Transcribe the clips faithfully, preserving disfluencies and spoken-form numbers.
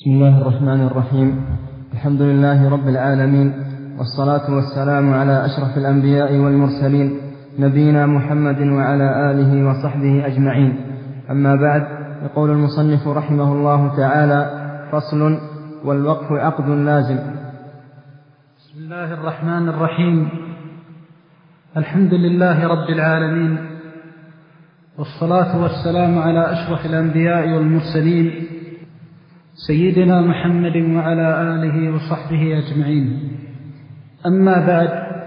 بسم الله الرحمن الرحيم. الحمد لله رب العالمين، والصلاة والسلام على أشرف الأنبياء والمرسلين، نبينا محمد وعلى آله وصحبه أجمعين. أما بعد، يقول المصنف رحمه الله تعالى: فصل: والوقف عقد لازم. بسم الله الرحمن الرحيم. الحمد لله رب العالمين، والصلاة والسلام على أشرف الأنبياء والمرسلين، سيدنا محمد وعلى آله وصحبه أجمعين. أما بعد،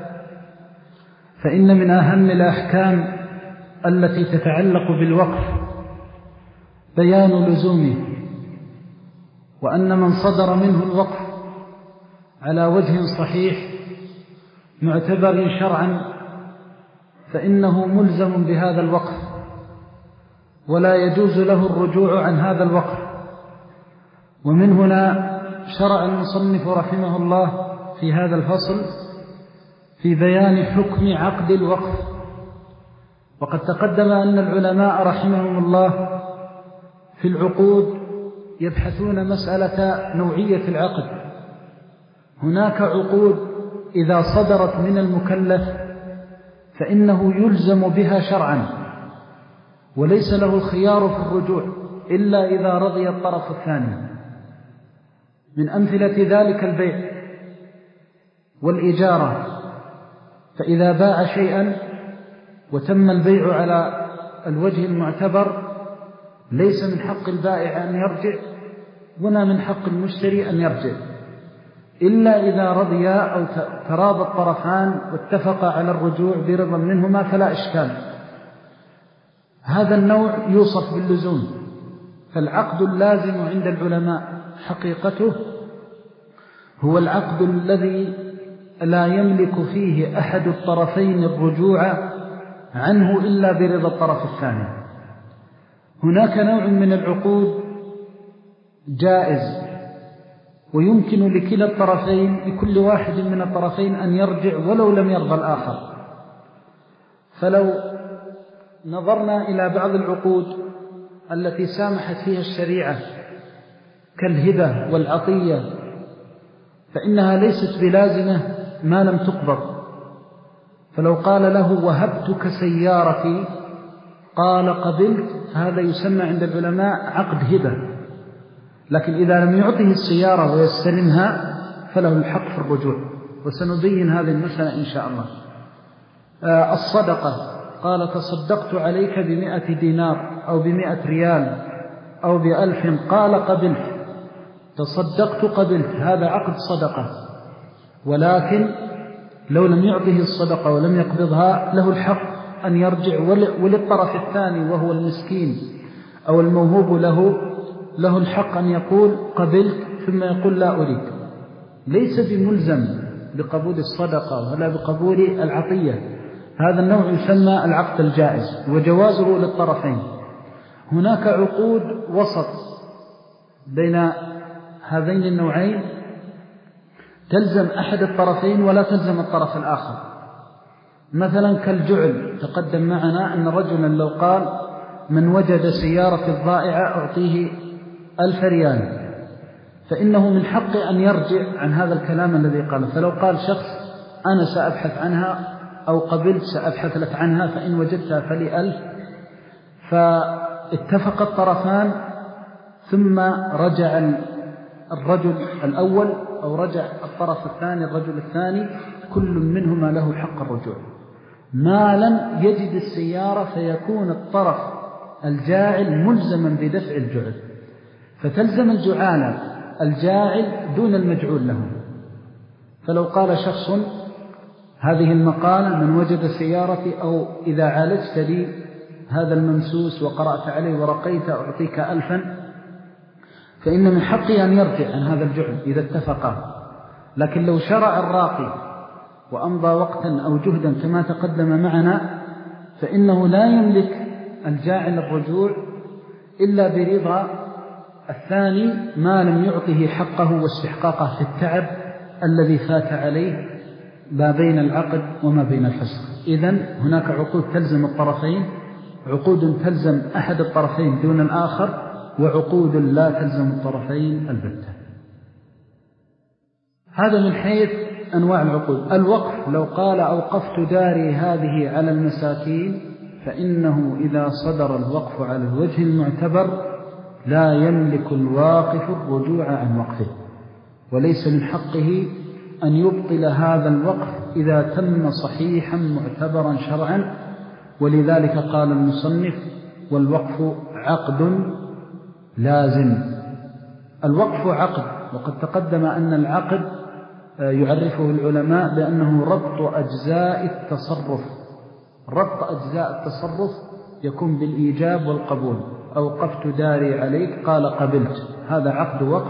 فإن من أهم الأحكام التي تتعلق بالوقف بيان لزومه، وأن من صدر منه الوقف على وجه صحيح معتبر شرعا فإنه ملزم بهذا الوقف، ولا يجوز له الرجوع عن هذا الوقف. ومن هنا شرع المصنف رحمه الله في هذا الفصل في بيان حكم عقد الوقف. وقد تقدم أن العلماء رحمهم الله في العقود يبحثون مسألة نوعية العقد. هناك عقود إذا صدرت من المكلف فإنه يلزم بها شرعا، وليس له الخيار في الرجوع إلا إذا رضي الطرف الثاني. من أمثلة ذلك البيع والإجارة، فإذا باع شيئا وتم البيع على الوجه المعتبر ليس من حق البائع أن يرجع، ولا من حق المشتري أن يرجع، إلا إذا رضيا أو تراضى الطرفان واتفقا على الرجوع برضا منهما فلا إشكال. هذا النوع يوصف باللزوم. فالعقد اللازم عند العلماء حقيقته هو العقد الذي لا يملك فيه أحد الطرفين الرجوع عنه إلا برضا الطرف الثاني. هناك نوع من العقود جائز ويمكن لكلا الطرفين، لكل واحد من الطرفين أن يرجع ولو لم يرضى الآخر. فلو نظرنا إلى بعض العقود التي سامحت فيها الشريعة كالهبة والعطية فإنها ليست بلازمة ما لم تقبض. فلو قال له: وهبتك سيارتي، قال: قبلت، هذا يسمى عند العلماء عقد هبة. لكن إذا لم يعطه السيارة ويستلمها فله الحق في الرجوع، وسنبين هذه المسألة إن شاء الله. آه الصدقة، قال: تصدقت عليك بمئة دينار أو بمئة ريال أو بألف، قال: قبلت، تصدقت قبلت، هذا عقد صدقة. ولكن لو لم يعطه الصدقة ولم يقبضها له الحق أن يرجع، وللطرف الثاني وهو المسكين أو الموهوب له له الحق أن يقول: قبلت، ثم يقول: لا أريد. ليس بملزم بقبول الصدقة ولا بقبول العطية. هذا النوع يسمى العقد الجائز، وجوازه للطرفين. هناك عقود وسط بين هذين النوعين، تلزم أحد الطرفين ولا تلزم الطرف الآخر. مثلا كالجعل، تقدم معنا أن رجلا لو قال: من وجد سيارة الضائعة أعطيه ألف ريال، فإنه من حق أن يرجع عن هذا الكلام الذي قال. فلو قال شخص: أنا سأبحث عنها، أو قبلت سأبحث لك عنها، فإن وجدتها فلي ألف، فاتفق الطرفان، ثم رجع الرجل الأول أو رجع الطرف الثاني الرجل الثاني، كل منهما له حق الرجوع ما لم يجد السيارة، فيكون الطرف الجاعل ملزما بدفع الجعل، فتلزم الجعالة الجاعل دون المجعول له. فلو قال شخص: هذه المقالة من وجد سيارتي، أو إذا عالجت لي هذا الممسوس وقرأت عليه ورقيت أعطيك ألفا، فإن من حقي أن يرجع عن هذا الجعل إذا اتفقا. لكن لو شرع الراقي وأمضى وقتا أو جهدا كما تقدم معنا، فإنه لا يملك الجاعل الرجوع إلا برضا الثاني ما لم يعطه حقه واستحقاقه في التعب الذي فات عليه ما بين العقد وما بين الفسخ. إذن هناك عقود تلزم الطرفين، عقود تلزم أحد الطرفين دون الآخر، وعقود لا تلزم الطرفين البتة. هذا من حيث أنواع العقود. الوقف لو قال أوقفت داري هذه على المساكين فإنه إذا صدر الوقف على الوجه المعتبر لا يملك الواقف الرجوع عن وقفه، وليس من حقه أن يبطل هذا الوقف إذا تم صحيحا معتبرا شرعا. ولذلك قال المصنف والوقف عقد لازم. الوقف عقد، وقد تقدم أن العقد يعرفه العلماء بأنه ربط أجزاء التصرف. ربط أجزاء التصرف يكون بالإيجاب والقبول. أوقفت داري عليك قال قبلت، هذا عقد وقف.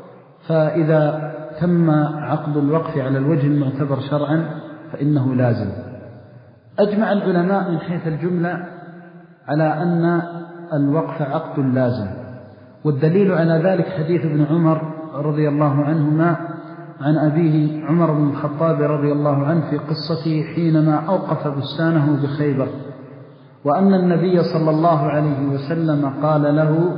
فإذا تم عقد الوقف على الوجه المعتبر شرعا فإنه لازم. أجمع العلماء من حيث الجملة على أن الوقف عقد لازم، والدليل على ذلك حديث ابن عمر رضي الله عنهما عن أبيه عمر بن الخطاب رضي الله عنه في قصته حينما أوقف بستانه بخيبر، وأن النبي صلى الله عليه وسلم قال له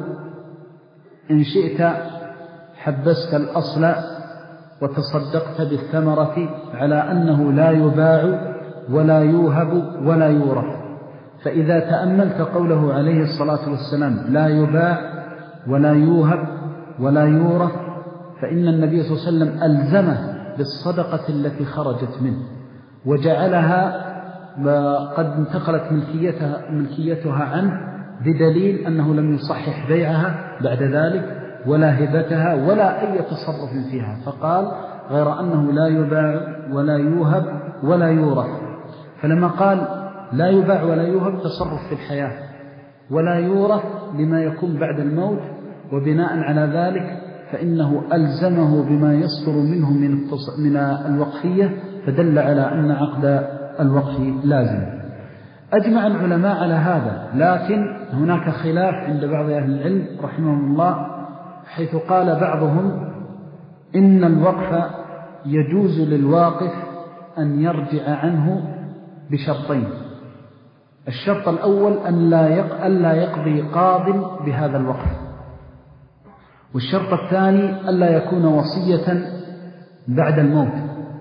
إن شئت حبست الأصل وتصدقت بالثمرة على أنه لا يباع ولا يوهب ولا يورث. فإذا تأملت قوله عليه الصلاة والسلام لا يباع ولا يوهب ولا يورث، فإن النبي صلى الله عليه وسلم ألزمه بالصدقة التي خرجت منه وجعلها قد انتقلت ملكيتها, ملكيتها عنه، بدليل أنه لم يصحح بيعها بعد ذلك ولا هبتها ولا أي تصرف فيها، فقال غير أنه لا يباع ولا يوهب ولا يورث. فلما قال لا يباع ولا يوهب تصرف في الحياة، ولا يورث لما يكون بعد الموت، وبناء على ذلك فإنه ألزمه بما يصدر منه من الوقفية، فدل على أن عقد الوقف لازم. أجمع العلماء على هذا، لكن هناك خلاف عند بعض أهل العلم رحمهم الله، حيث قال بعضهم إن الوقف يجوز للواقف أن يرجع عنه بشرطين. الشرط الأول أن لا يقضي قاض بهذا الوقف، والشرط الثاني ألا يكون وصية بعد الموت.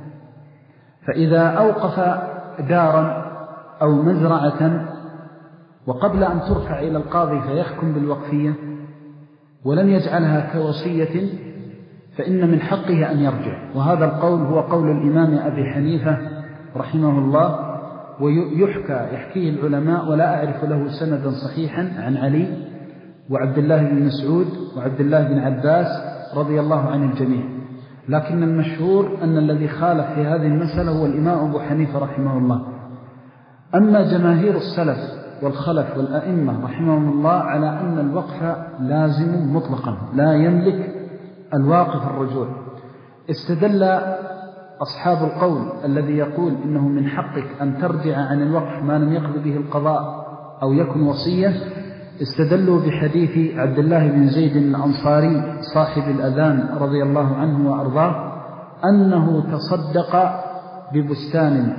فإذا أوقف دارا أو مزرعة وقبل أن ترفع إلى القاضي فيحكم بالوقفية ولم يجعلها كوصية، فإن من حقه أن يرجع. وهذا القول هو قول الإمام أبي حنيفة رحمه الله، ويحكى يحكيه العلماء ولا أعرف له سندا صحيحا عن علي وعبد الله بن مسعود وعبد الله بن عباس رضي الله عن الجميع. لكن المشهور أن الذي خالف في هذه المسألة هو الإمام أبو حنيفة رحمه الله. أما جماهير السلف والخلف والأئمة رحمهم الله على أن الوقف لازم مطلقا، لا يملك الواقف الرجوع. استدل أصحاب القول الذي يقول إنه من حقك أن ترجع عن الوقف ما لم يقضي به القضاء أو يكن وصية، استدلوا بحديث عبد الله بن زيد الأنصاري صاحب الأذان رضي الله عنه وأرضاه أنه تصدق ببستان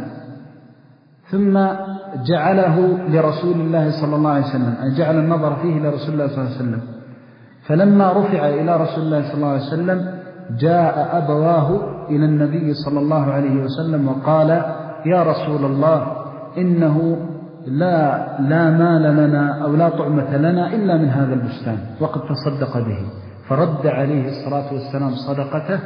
ثم جعله لرسول الله صلى الله عليه وسلم، أي جعل النظر فيه لرسول الله صلى الله عليه وسلم. فلما رفع إلى رسول الله صلى الله عليه وسلم جاء أبواه إلى النبي صلى الله عليه وسلم وقال يا رسول الله إنه لا, لا مال لنا أو لا طعمة لنا إلا من هذا البستان وقد تصدق به. فرد عليه الصلاة والسلام صدقته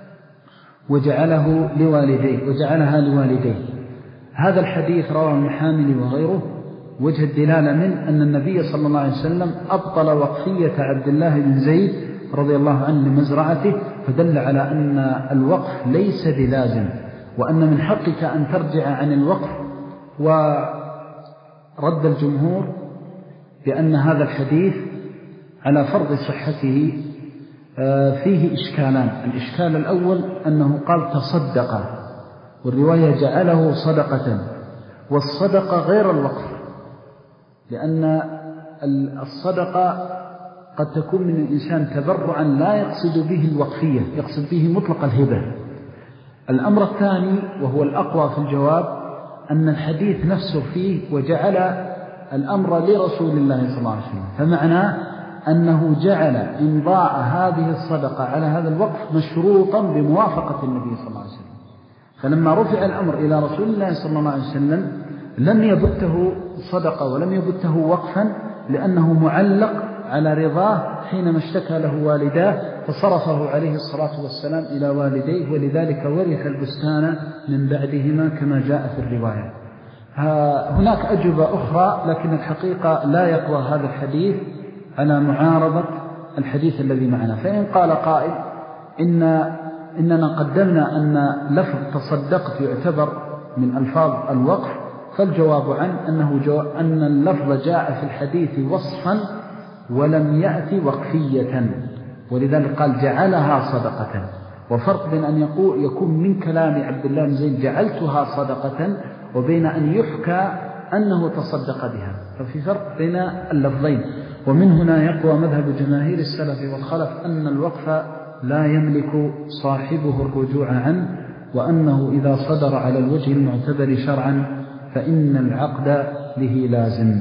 وجعله لوالديه وجعلها لوالديه. هذا الحديث رواه المحامل وغيره. وجه الدلالة من أن النبي صلى الله عليه وسلم أبطل وقفية عبد الله بن زيد رضي الله عنه لمزرعته، فدل على أن الوقف ليس بلازم، وأن من حقك أن ترجع عن الوقف. ورد الجمهور بأن هذا الحديث على فرض صحته فيه إشكالان. الإشكال الأول أنه قال تصدق، والرواية جعله صدقة، والصدقة غير الوقف، لأن الصدقة قد تكون من الإنسان تبرعا لا يقصد به الوقفية، يقصد به مطلق الهبة. الأمر الثاني وهو الأقوى في الجواب أن الحديث نفسه فيه وجعل الأمر لرسول الله صلى الله عليه وسلم، فمعناه أنه جعل إمضاء هذه الصدقة على هذا الوقف مشروطا بموافقة النبي صلى الله عليه وسلم. فلما رفع الأمر إلى رسول الله صلى الله عليه وسلم لم يبته صدقة ولم يبته وقفا، لأنه معلق على رضاه حينما اشتكى له والداه فصرفه عليه الصلاة والسلام إلى والديه، ولذلك ورث البستان من بعدهما كما جاء في الرواية. هناك أجوبة أخرى، لكن الحقيقة لا يقوى هذا الحديث على معارضة الحديث الذي معنا. فإن قال قائل إن إننا قدمنا أن لفظ تصدقت يعتبر من ألفاظ الوقف، فالجواب عن أنه جو أن اللفظ جاء في الحديث وصفا ولم يأتي وقفية، ولذلك قال جعلها صدقة. وفرق بين أن يقول يكون من كلام عبد الله بن زيد جعلتها صدقة وبين أن يحكى أنه تصدق بها، ففي فرق بين اللفظين. ومن هنا يقوى مذهب جماهير السلف والخلف أن الوقف لا يملك صاحبه الرجوع عنه، وأنه إذا صدر على الوجه المعتبر شرعا فإن العقد به لازم.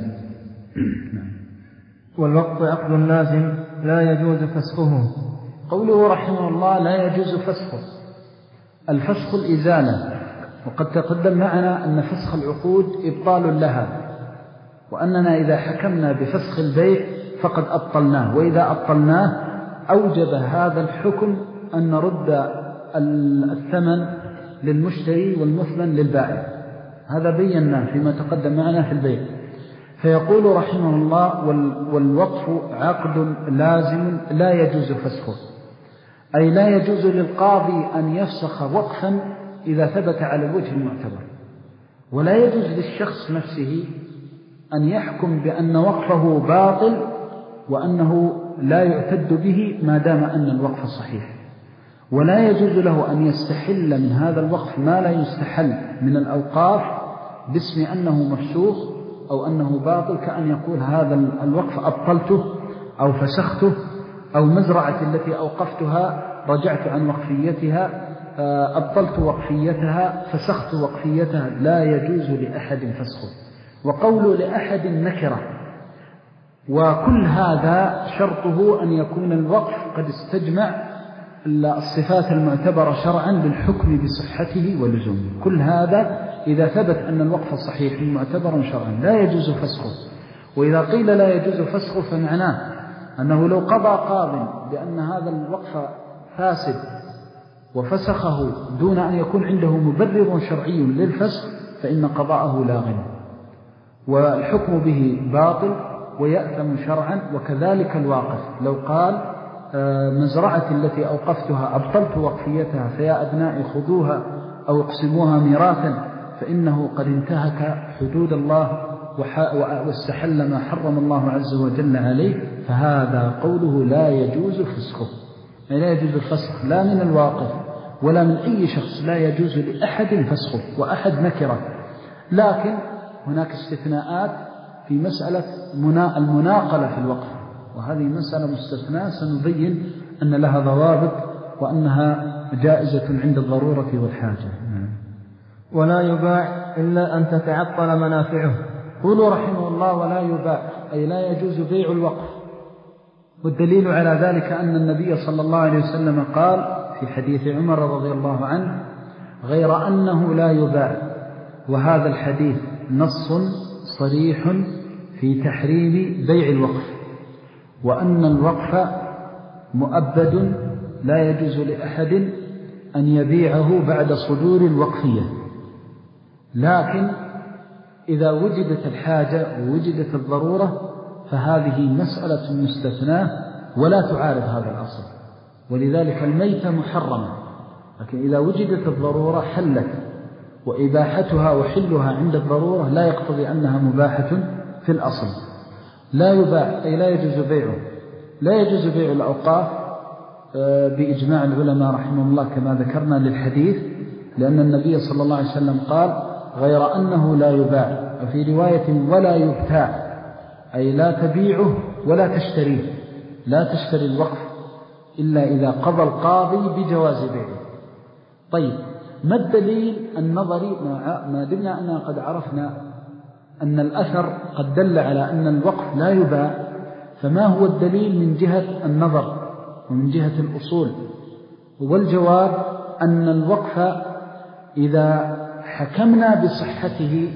والوقف عقد لازم لا يجوز فسخه. قوله رحمه الله لا يجوز فسخه، الفسخ الإزالة، وقد تقدم معنا أن فسخ العقود إبطال لها، وأننا إذا حكمنا بفسخ البيع فقد أبطلناه، وإذا أبطلناه أوجب هذا الحكم أن نرد الثمن للمشتري والمثمن للبائع. هذا بيناه فيما تقدم معنا في البيع. فيقول رحمه الله والوقف عقد لازم لا يجوز فسخه، أي لا يجوز للقاضي أن يفسخ وقفا إذا ثبت على الوجه المعتبر، ولا يجوز للشخص نفسه أن يحكم بأن وقفه باطل وأنه لا يعتد به ما دام أن الوقف صحيح، ولا يجوز له أن يستحل من هذا الوقف ما لا يستحل من الأوقاف باسم أنه مفسوخ أو أنه باطل، كأن يقول هذا الوقف أبطلته أو فسخته، أو مزرعة التي أوقفتها رجعت عن وقفيتها أبطلت وقفيتها فسخت وقفيتها. لا يجوز لأحد فسخه. وقول لأحد نكرة، وكل هذا شرطه أن يكون الوقف قد استجمع الصفات المعتبرة شرعا للحكم بصحته ولزومه. كل هذا إذا ثبت أن الوقف صحيح معتبرا شرعا لا يجوز فسخه. وإذا قيل لا يجوز فسخه فمعناه أنه لو قضى قاض بأن هذا الوقف فاسد وفسخه دون أن يكون عنده مبرر شرعي للفسخ فإن قضاءه لا غنى، والحكم به باطل ويأثم شرعا. وكذلك الواقف لو قال مزرعة التي أوقفتها أبطلت وقفيتها فيا أبنائي خذوها أو اقسموها ميراثا، فإنه قد انتهك حدود الله واستحل ما حرم الله عز وجل عليه، فهذا قوله لا يجوز فسخه، يعني لا يجوز الفسخ لا من الواقف ولا من أي شخص، لا يجوز لأحد فسخه، وأحد نكرة. لكن هناك استثناءات في مسألة المناقلة في الوقف، وهذه مسألة مستثناء سنبين أن لها ضوابط وأنها جائزة عند الضرورة والحاجة. ولا يباع إلا أن تتعطل منافعه. قولوا رحمه الله ولا يباع أي لا يجوز بيع الوقف، والدليل على ذلك أن النبي صلى الله عليه وسلم قال في حديث عمر رضي الله عنه غير أنه لا يباع، وهذا الحديث نص صريح في تحريم بيع الوقف، وأن الوقف مؤبد لا يجوز لأحد أن يبيعه بعد صدور الوقفية. لكن إذا وجدت الحاجة ووجدت الضرورة فهذه مسألة مستثناة ولا تعارض هذا الأصل، ولذلك الميتة محرمة، لكن إذا وجدت الضرورة حلت، وإباحتها وحلها عند الضرورة لا يقتضي أنها مباحة في الأصل. لا يباع أي لا يجوز بيعه. لا يجوز بيع الأوقاف بإجماع العلماء رحمه الله كما ذكرنا للحديث، لأن النبي صلى الله عليه وسلم قال غير أنه لا يباع، وفي رواية ولا يبتاع أي لا تبيعه ولا تشتريه، لا تشتري الوقف إلا إذا قضى القاضي بجواز بيعه. طيب ما الدليل النظري ما دمنا أننا قد عرفنا أن الأثر قد دل على أن الوقف لا يباع، فما هو الدليل من جهة النظر ومن جهة الأصول؟ والجواب أن الوقف إذا حكمنا بصحته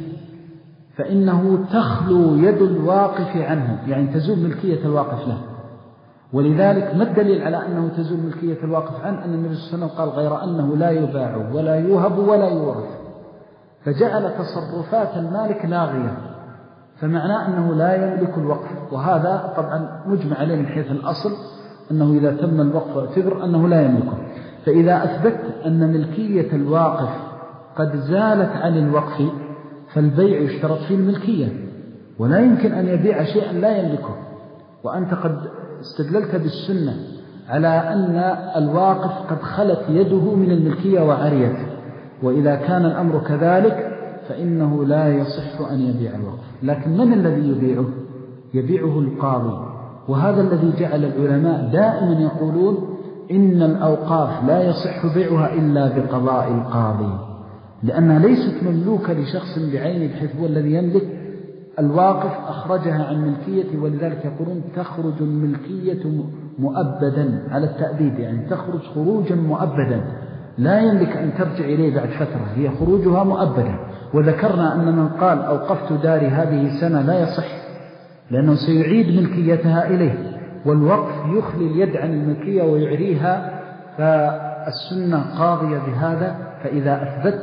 فإنه تخلو يد الواقف عنه، يعني تزول ملكية الواقف له. ولذلك ما الدليل على أنه تزول ملكية الواقف عنه؟ أن النبي صلى الله عليه وسلم قال غير أنه لا يباع ولا يوهب ولا يورث، فجعل تصرفات المالك لاغية، فمعناه أنه لا يملك الوقف. وهذا طبعا مجمع عليه من حيث الأصل أنه إذا تم الوقف اعتبر أنه لا يملكه. فإذا أثبت أن ملكية الواقف قد زالت عن الوقف فالبيع يشترط فيه الملكية، ولا يمكن أن يبيع شيئا لا يملكه. وأنت قد استدللت بالسنة على أن الواقف قد خلت يده من الملكية وعريته، وإذا كان الأمر كذلك فإنه لا يصح أن يبيع الوقف. لكن من الذي يبيعه؟ يبيعه القاضي. وهذا الذي جعل العلماء دائما يقولون إن الأوقاف لا يصح بيعها إلا بقضاء القاضي، لأنها ليست مملوكة لشخص بعينه بحيث هو الذي يملك الواقف، أخرجها عن ملكيته. ولذلك يقولون تخرج الملكية مؤبدا على التأبيد، يعني تخرج خروجا مؤبدا لا يملك أن ترجع إليه بعد فترة، هي خروجها مؤبدا. وذكرنا أن من قال أوقفت داري هذه سنة لا يصح، لأنه سيعيد ملكيتها إليه، والوقف يخلي اليد عن الملكية ويعريها، فالسنة قاضية بهذا. فإذا أثبت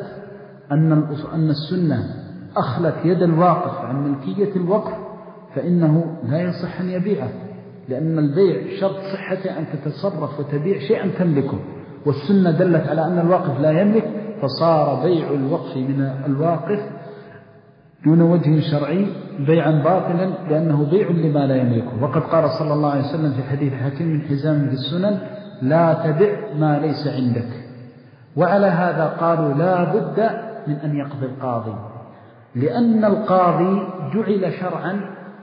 أن السنة أخلت يد الواقف عن ملكية الوقف فإنه لا يصح أن يبيعه، لأن البيع شرط صحته أن تتصرف وتبيع شيئا تملكه، والسنة دلت على أن الواقف لا يملك، فصار بيع الوقف من الواقف دون وجه شرعي بيعا باطلا، لأنه بيع لما لا يملكه. وقد قال صلى الله عليه وسلم في حديث حكيم من حزام في السنن لا تبع ما ليس عندك. وعلى هذا قالوا لا بد من أن يقضي القاضي، لأن القاضي جعل شرعا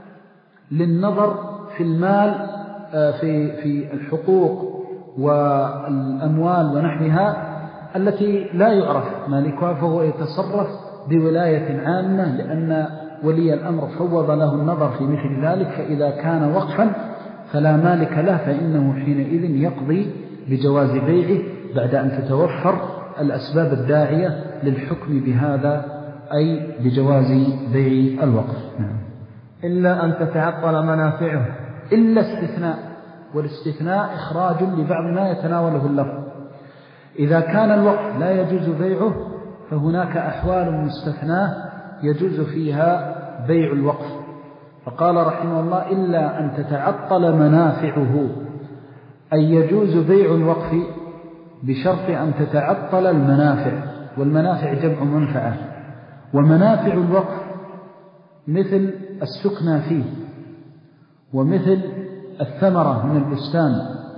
للنظر في المال، في في الحقوق والأموال ونحوها التي لا يعرف مالكها، فهو يتصرف بولاية عامة، لأن ولي الأمر فوض له النظر في مثل ذلك. فإذا كان وقفا فلا مالك له، فإنه حينئذ يقضي بجواز بيعه بعد أن تتوفر الأسباب الداعية للحكم بهذا، أي بجواز بيع الوقف. إلا أن تتعطل منافعه، إلا استثناء، والاستثناء إخراج لبعض ما يتناوله اللفظ. إذا كان الوقف لا يجوز بيعه فهناك أحوال مستثناة يجوز فيها بيع الوقف. فقال رحمه الله إلا أن تتعطل منافعه، أي يجوز بيع الوقف بشرط أن تتعطل المنافع، والمنافع جمع منفعة. ومنافع الوقف مثل السكنى فيه، ومثل الثمرة من البستان.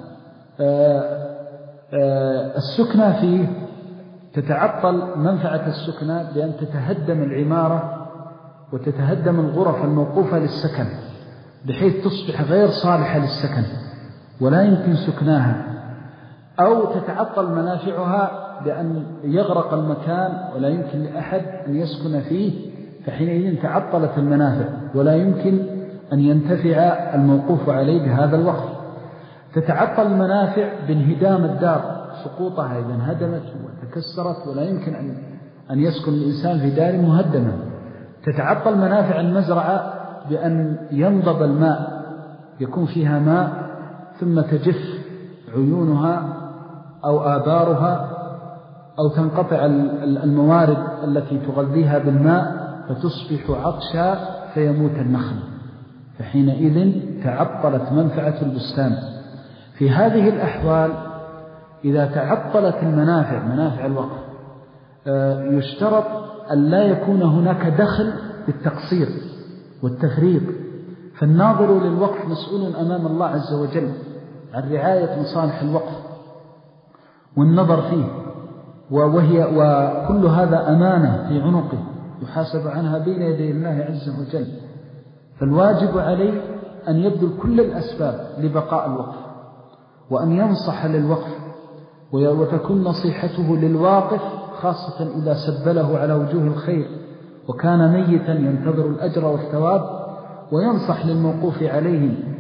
السكنى فيه تتعطل منفعة السكنى بأن تتهدم العمارة وتتهدم الغرف الموقوفة للسكن، بحيث تصبح غير صالحة للسكن ولا يمكن سكناها. أو تتعطل منافعها بأن يغرق المكان ولا يمكن لأحد أن يسكن فيه، فحينئذ تعطلت المنافع ولا يمكن أن ينتفع الموقوف عليه بهذا الوقت. تتعطل المنافع بانهدام الدار، سقوطها إذا انهدمت وتكسرت ولا يمكن أن أن يسكن الإنسان في دار مهدمة. تتعطل منافع المزرعة بأن ينضب الماء، يكون فيها ماء ثم تجف عيونها أو آبارها، أو تنقطع الموارد التي تغذيها بالماء فتصبح عطشا فيموت النخل، فحينئذ تعطلت منفعة البستان. في هذه الأحوال إذا تعطلت المنافع، منافع الوقف، يشترط أن لا يكون هناك دخل بالتقصير والتفريط. فالناظر للوقف مسؤول أمام الله عز وجل عن رعاية مصالح الوقف والنظر فيه، وهي وكل هذا أمانة في عنقه يحاسب عنها بين يدي الله عز وجل. فالواجب عليه أن يبذل كل الأسباب لبقاء الوقف، وأن ينصح للوقف، وتكون نصيحته للواقف خاصة إذا سبله على وجوه الخير وكان ميتا ينتظر الأجر والثواب، وينصح للموقوف عليه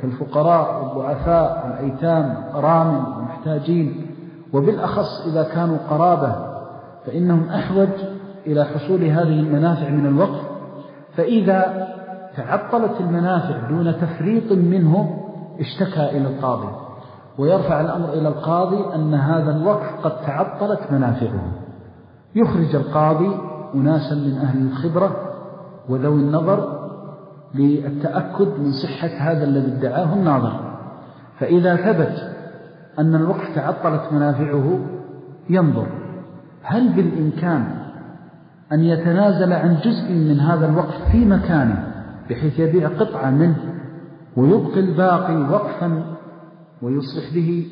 كالفقراء والضعفاء والأيتام والأرامل والمحتاجين، وبالأخص إذا كانوا قرابة فإنهم أحوج إلى حصول هذه المنافع من الوقف. فإذا تعطلت المنافع دون تفريط منه اشتكى إلى القاضي، ويرفع الأمر إلى القاضي أن هذا الوقف قد تعطلت منافعه. يخرج القاضي أناسا من أهل الخبرة وذوي النظر للتأكد من صحة هذا الذي ادعاه الناظر. فإذا ثبت أن الوقف تعطلت منافعه ينظر هل بالإمكان أن يتنازل عن جزء من هذا الوقف في مكانه بحيث يبيع قطعة منه ويبقي الباقي وقفا ويصلح به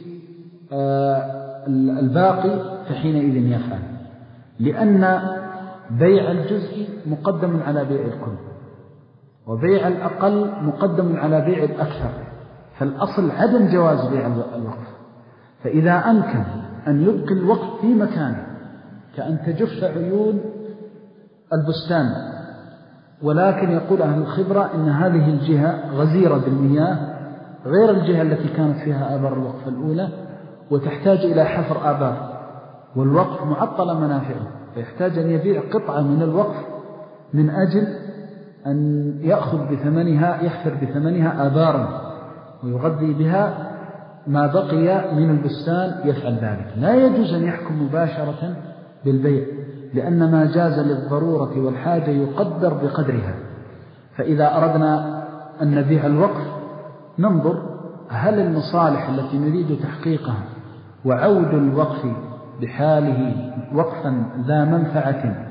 الباقي، فحينئذ يفعل، لأن بيع الجزء مقدم على بيع الكل، وبيع الأقل مقدم على بيع الأكثر، فالأصل عدم جواز بيع الوقف. فإذا أمكن أن يبقي الوقف في مكانه كأن تجف عيون البستان، ولكن يقول أهل الخبرة إن هذه الجهة غزيرة بالمياه غير الجهة التي كانت فيها آبار الوقف الأولى، وتحتاج إلى حفر آبار، والوقف معطل منافعه، فيحتاج أن يبيع قطعة من الوقف من أجل أن يأخذ بثمنها يحفر بثمنها آبارا ويغذي بها ما بقي من البستان. يفعل ذلك. لا يجوز أن يحكم مباشرة بالبيع، لأن ما جاز للضرورة والحاجة يقدر بقدرها. فإذا أردنا أن نبيع الوقف ننظر هل المصالح التي نريد تحقيقها وعود الوقف بحاله وقفا ذا منفعة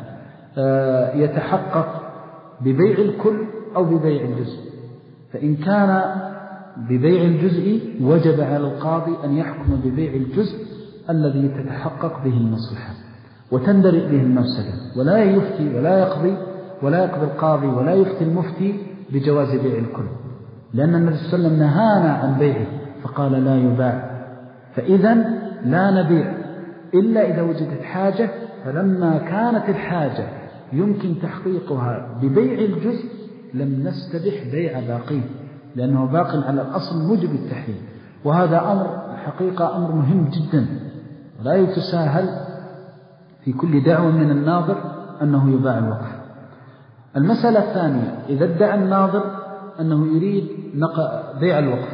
يتحقق ببيع الكل أو ببيع الجزء. فإن كان ببيع الجزء وجب على القاضي أن يحكم ببيع الجزء الذي تتحقق به المصلحة وتندرئ به المفسدة، ولا يفتي ولا يقضي ولا يقضي القاضي ولا يفتي المفتي بجواز بيع الكل، لأن النبي صلى الله عليه وسلم نهانا عن بيعه فقال لا يباع. فإذا لا نبيع إلا إذا وجدت حاجة، فلما كانت الحاجة يمكن تحقيقها ببيع الجزء لم نستبح بيع باقيه، لأنه باق على الأصل موجب التحريم. وهذا أمر حقيقة أمر مهم جدا لا يتساهل في كل دعوة من الناظر أنه يباع الوقف. المسألة الثانية، إذا ادعى الناظر أنه يريد بيع الوقف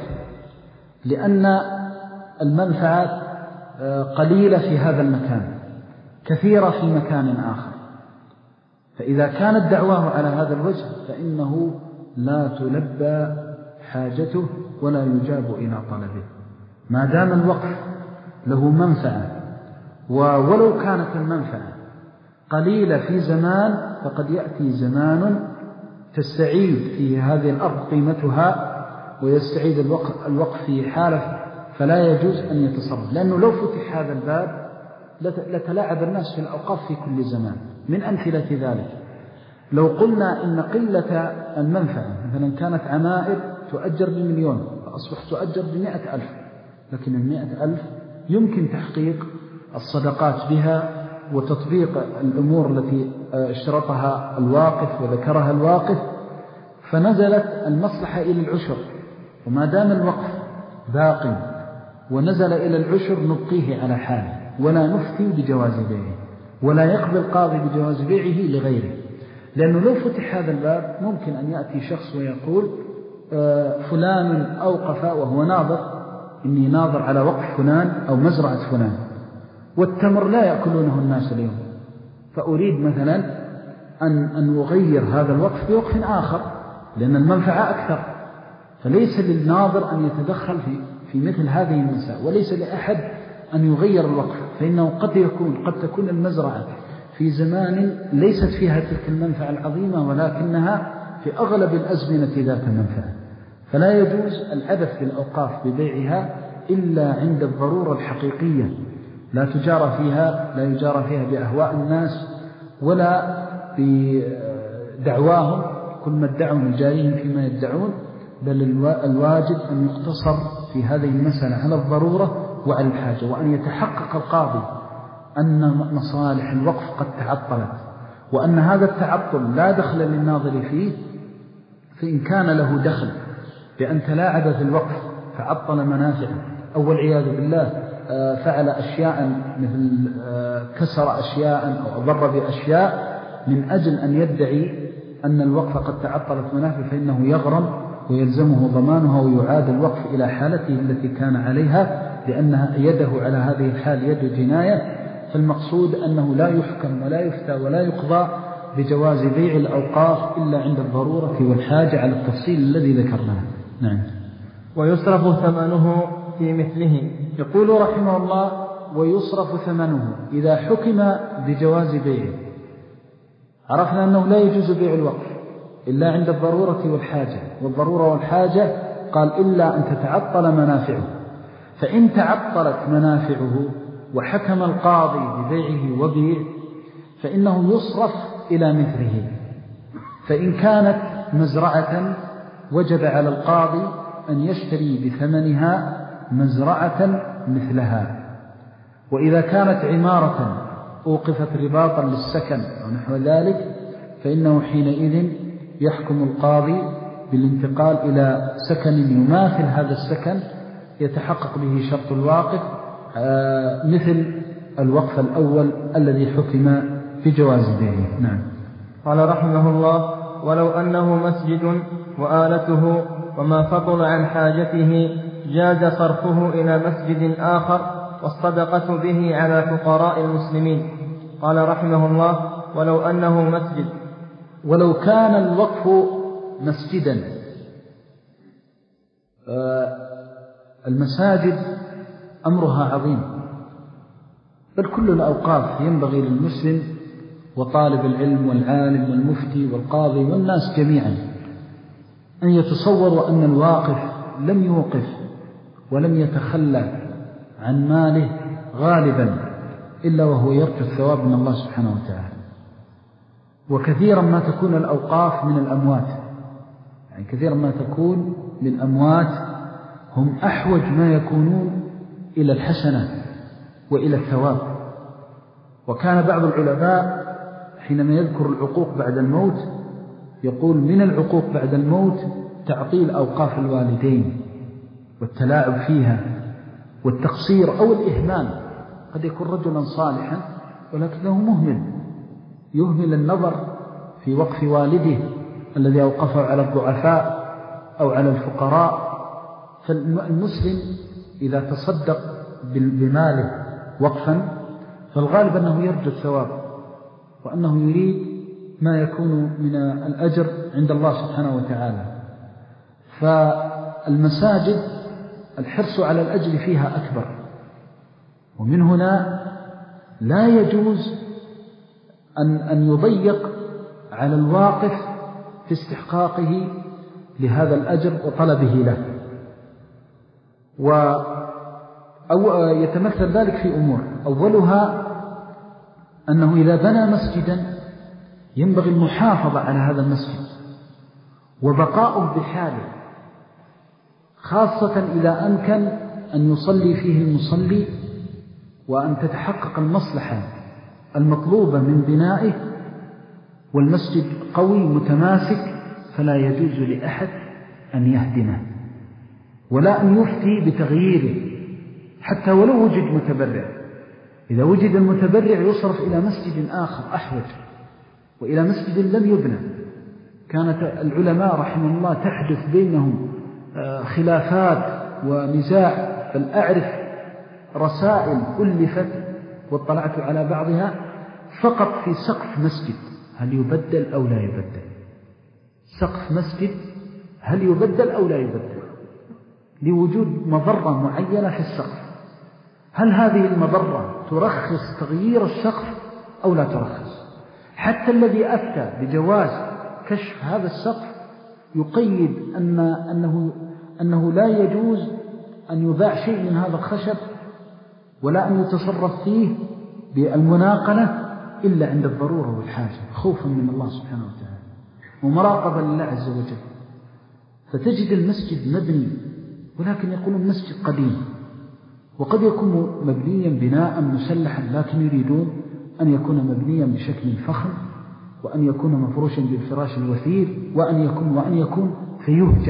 لأن المنفعات قليلة في هذا المكان كثيرة في مكان آخر، فإذا كانت دعواه على هذا الوجه فإنه لا تلبى حاجته ولا يجاب إلى طلبه، ما دام الوقف له منفعة، ولو كانت المنفعة قليلة في زمان فقد يأتي زمان تستعيد في هذه الأرض قيمتها ويستعيد الوقف في حالة، فلا يجوز أن يتصرف، لأنه لو فتح هذا الباب لتلاعب الناس في الأوقاف في كل زمان. من أمثلة ذلك لو قلنا إن قلة المنفعة مثلا كانت عمائر تؤجر بمليون فأصبح تؤجر بمئة ألف، لكن المئة ألف يمكن تحقيق الصدقات بها وتطبيق الأمور التي اشترطها الواقف وذكرها الواقف، فنزلت المصلحة إلى العشر، وما دام الوقف باقي ونزل إلى العشر نبقيه على حاله ولا نفتي بجواز بيعه، ولا يقبل القاضي بجواز بيعه لغيره. لأنه لو فتح هذا الباب ممكن أن يأتي شخص ويقول فلان أوقف وهو ناظر، إني ناظر على وقف فلان أو مزرعة فلان، والتمر لا يأكلونه الناس اليوم، فأريد مثلا أن, أن أغير هذا الوقف بوقف آخر لأن المنفعة أكثر. فليس للناظر أن يتدخل في, في مثل هذه المسائل، وليس لأحد أن يغير الوقف، فإنه قد يكون قد تكون المزرعة في زمان ليست فيها تلك المنفعة العظيمة، ولكنها في أغلب الأزمنة ذات المنفعة، فلا يجوز العبث بالأوقاف ببيعها إلا عند الضرورة الحقيقية، لا تجار فيها لا يجار فيها بأهواء الناس ولا بدعواهم كل ما ادعوا من جاريهم فيما يدعون، بل الواجب أن يقتصر في هذه المسألة على الضرورة وعلى الحاجة، وأن يتحقق القاضي أن مصالح الوقف قد تعطلت، وأن هذا التعطل لا دخل للناظر فيه، فإن كان له دخل بأن تلاعب في الوقف فعطل منافعه أو والعياذ بالله فعل أشياء مثل كسر أشياء أو أضر بأشياء من أجل أن يدعي أن الوقف قد تعطلت منافعه، فإنه يغرم ويلزمه ضمانها ويعاد الوقف إلى حالته التي كان عليها، لأنها يده على هذه الحال يد جناية. فالمقصود أنه لا يحكم ولا يفتى ولا يقضى بجواز بيع الأوقاف إلا عند الضرورة والحاجة على التفصيل الذي ذكرناه. نعم. ويصرف ثمنه في مثله. يقول رحمه الله: ويصرف ثمنه إذا حكم بجواز بيعه. عرفنا أنه لا يجوز بيع الوقف إلا عند الضرورة والحاجة، والضرورة والحاجة قال إلا أن تتعطل منافعه. فإن تعطلت منافعه وحكم القاضي ببيعه وبيع فإنه يصرف إلى مثله. فإن كانت مزرعة وجب على القاضي أن يشتري بثمنها مزرعة مثلها. وإذا كانت عمارة أوقفت رباطا للسكن ونحو ذلك فإنه حينئذ يحكم القاضي بالانتقال إلى سكن يماثل هذا السكن يتحقق به شرط الواقف مثل الوقف الأول الذي حكم في جواز بيعه. نعم. قال رحمه الله: ولو أنه مسجد وآلته وما فضل عن حاجته جاز صرفه إلى مسجد آخر والصدقة به على فقراء المسلمين. قال رحمه الله: ولو أنه مسجد. ولو كان الوقف مسجدا. المساجد أمرها عظيم، بل كل الأوقاف ينبغي للمسلم وطالب العلم والعالم والمفتي والقاضي والناس جميعا أن يتصوروا أن الواقف لم يوقف ولم يتخلى عن ماله غالبا إلا وهو يرجو الثواب من الله سبحانه وتعالى. وكثيرا ما تكون الأوقاف من الأموات، يعني كثيرا ما تكون من أموات هم أحوج ما يكونون إلى الحسنة وإلى الثواب. وكان بعض العلماء حينما يذكر العقوق بعد الموت يقول: من العقوق بعد الموت تعطيل أوقاف الوالدين والتلاعب فيها والتقصير أو الإهمال. قد يكون رجلا صالحا ولكنه مهمل، يهمل النظر في وقف والده الذي أوقفه على الضعفاء أو على الفقراء. فالمسلم إذا تصدق بماله وقفا فالغالب أنه يرجو الثواب وأنه يريد ما يكون من الأجر عند الله سبحانه وتعالى. فالمساجد الحرص على الأجر فيها أكبر، ومن هنا لا يجوز أن, أن يضيق على الواقف في استحقاقه لهذا الأجر وطلبه له. و أو يتمثل ذلك في أمور. أولها أنه إذا بنى مسجدا ينبغي المحافظة على هذا المسجد وبقاؤه بحاله، خاصة إذا أمكن أن يصلي فيه المصلي وأن تتحقق المصلحة المطلوبة من بنائه، والمسجد قوي متماسك فلا يجوز لأحد أن يهدمه ولا أن يفتي بتغييره حتى ولو وجد متبرع. إذا وجد المتبرع يصرف إلى مسجد آخر أحوج وإلى مسجد لم يبنى. كانت العلماء رحمه الله تحدث بينهم خلافات ونزاع، بل أعرف رسائل ألفت واطلعت على بعضها فقط في سقف مسجد هل يبدل أو لا يبدل. سقف مسجد هل يبدل أو لا يبدل لوجود مضرة معينة في السقف. هل هذه المضرة ترخص تغيير السقف أو لا ترخص؟ حتى الذي أفتى بجواز كشف هذا السقف يقيد أن أنه, أنه لا يجوز أن يباع شيء من هذا الخشب ولا أن يتصرف فيه بالمناقلة إلا عند الضرورة والحاجة، خوفا من الله سبحانه وتعالى ومراقبة لله عز وجل. فتجد المسجد مبني ولكن يقولون مسجد قديم، وقد يكون مبنيا بناء مسلحا لكن يريدون أن يكون مبنيا بشكل فخم وأن يكون مفروشا بالفراش الوثير وأن يكون, وأن يكون فيهجم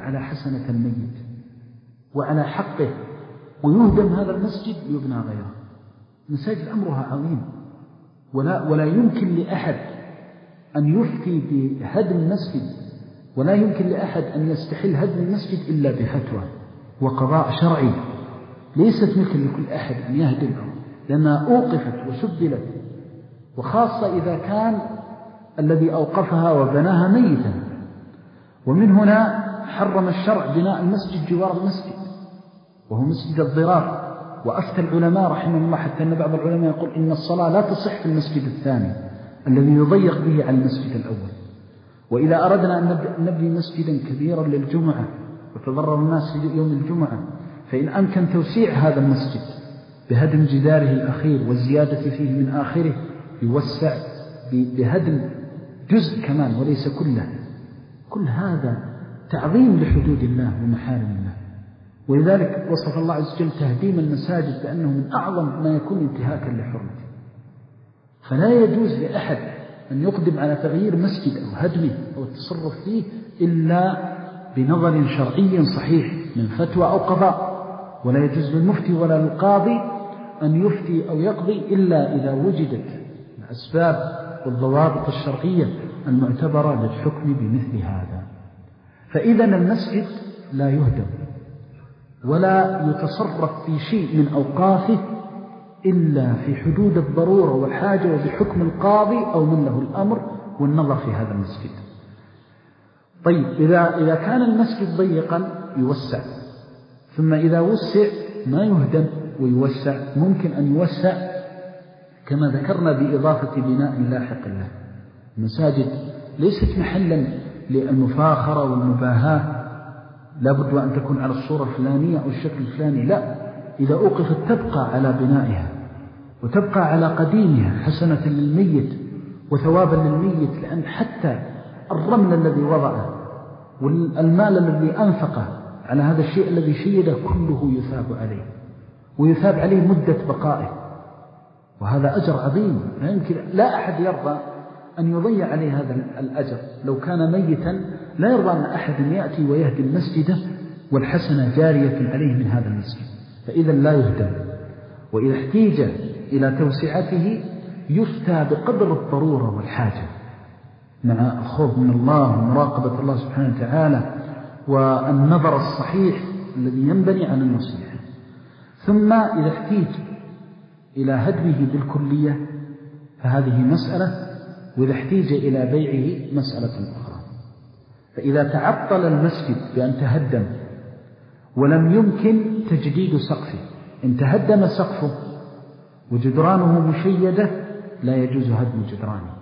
على حسنة الميت وعلى حقه ويهدم هذا المسجد ويبنى غيره. مساجد أمرها عظيم، ولا, ولا يمكن لأحد أن يفتي بهدم المسجد، ولا يمكن لأحد أن يستحل هدم المسجد إلا بفتوى وقضاء شرعي، ليست مثل لكل أحد أن يهدمها، لأنها أوقفت وسبلت، وخاصة إذا كان الذي أوقفها وبناها ميتا. ومن هنا حرم الشرع بناء المسجد جوار المسجد، وهو مسجد الضرار. وأفتى العلماء رحمه الله حتى أن بعض العلماء يقول إن الصلاة لا تصح في المسجد الثاني الذي يضيق به على المسجد الأول. وإذا أردنا أن نبني مسجدا كبيرا للجمعة وتضرر الناس في يوم الجمعة، فإن أمكن توسيع هذا المسجد بهدم جداره الأخير والزيادة فيه من آخره، يوسع بهدم جزء كمان وليس كله. كل هذا تعظيم لحدود الله ومحارم الله. ولذلك وصف الله عز وجل تهديم المساجد بأنه من أعظم ما يكون انتهاكا لحرمته. فلا يجوز لأحد أن يقدم على تغيير مسجد أو هدمه أو التصرف فيه إلا بنظر شرعي صحيح من فتوى أو قضاء. ولا يجوز للمفتي ولا للقاضي أن يفتي أو يقضي إلا إذا وجدت الأسباب والضوابط الشرعية المعتبرة للحكم بمثل هذا. فإذا المسجد لا يهدم ولا يتصرف في شيء من أوقافه إلا في حدود الضرورة والحاجة وبحكم القاضي أو من له الأمر والنظر في هذا المسجد. طيب، إذا, إذا كان المسجد ضيقا يوسع، ثم إذا وسع ما يهدم ويوسع، ممكن أن يوسع كما ذكرنا بإضافة بناء لاحق له. المساجد ليست محلا للمفاخرة والمباهاة لابد أن تكون على الصورة الفلانية أو الشكل الفلاني، لا، إذا أوقفت تبقى على بنائها وتبقى على قديمها حسنة للميت وثوابا للميت، لأن حتى الرمل الذي وضعه والمال الذي أنفقه على هذا الشيء الذي شيده كله يثاب عليه، ويثاب عليه مدة بقائه، وهذا أجر عظيم لا يمكن، لا أحد يرضى أن يضيع عليه هذا الأجر. لو كان ميتا لا يرضى أن أحد يأتي ويهدم مسجده والحسنة جارية عليه من هذا المسجد، فإذا لا يهدم. وإذا احتيج إلى توسعته يفتى بقدر الضرورة والحاجة مع الخوف من الله ومراقبة الله سبحانه وتعالى والنظر الصحيح الذي ينبني على النصيحة. ثم إذا احتيج إلى هدمه بالكلية فهذه مسألة، وإذا احتيج إلى بيعه مسألة أخرى. فإذا تعطل المسجد بأن تهدم ولم يمكن تجديد سقفه، إن تهدم سقفه وجدرانه مشيدة لا يجوز هدم جدرانه،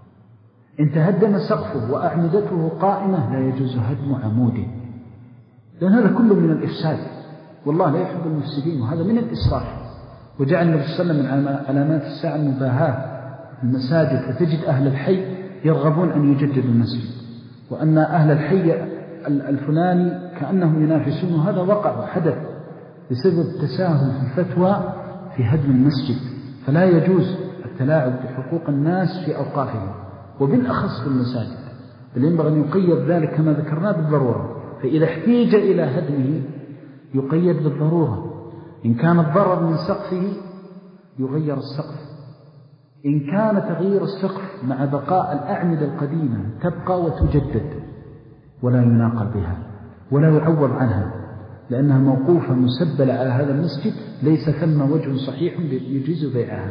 إن تهدم سقفه وأعمدته قائمة لا يجوز هدم عموده، لأن هذا كله من الإفساد، والله لا يحب المفسدين، وهذا من الإسراف. وجعل النبي صلى الله عليه وسلم من علامات الساعة المباهاة المساجد، فتجد أهل الحي يرغبون أن يجددوا المسجد، وأن أهل الحي الفلاني كأنهم ينافسون، وهذا وقع وحدث بسبب التساهل في الفتوى في هدم المسجد. فلا يجوز التلاعب بحقوق الناس في أوقافهم، وبالأخص في المساجد، بل ينبغي أن يقيد ذلك كما ذكرنا بالضرورة. فإذا احتيج إلى هدمه يقيد بالضرورة، إن كان الضرر من سقفه يغير السقف، إن كان تغيير السقف مع بقاء الأعمدة القديمة تبقى وتجدد ولا يناقل بها ولا يعوض عنها، لأنها موقوفة مسبلة على هذا المسجد، ليس ثم وجه صحيح يجيز بيعها.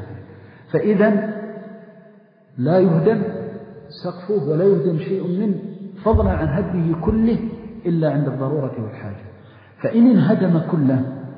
فإذا لا يهدم سقفه ولا يهدم شيء منه، فضلا عن هدمه كله إلا عند الضرورة والحاجة. فإن انهدم كله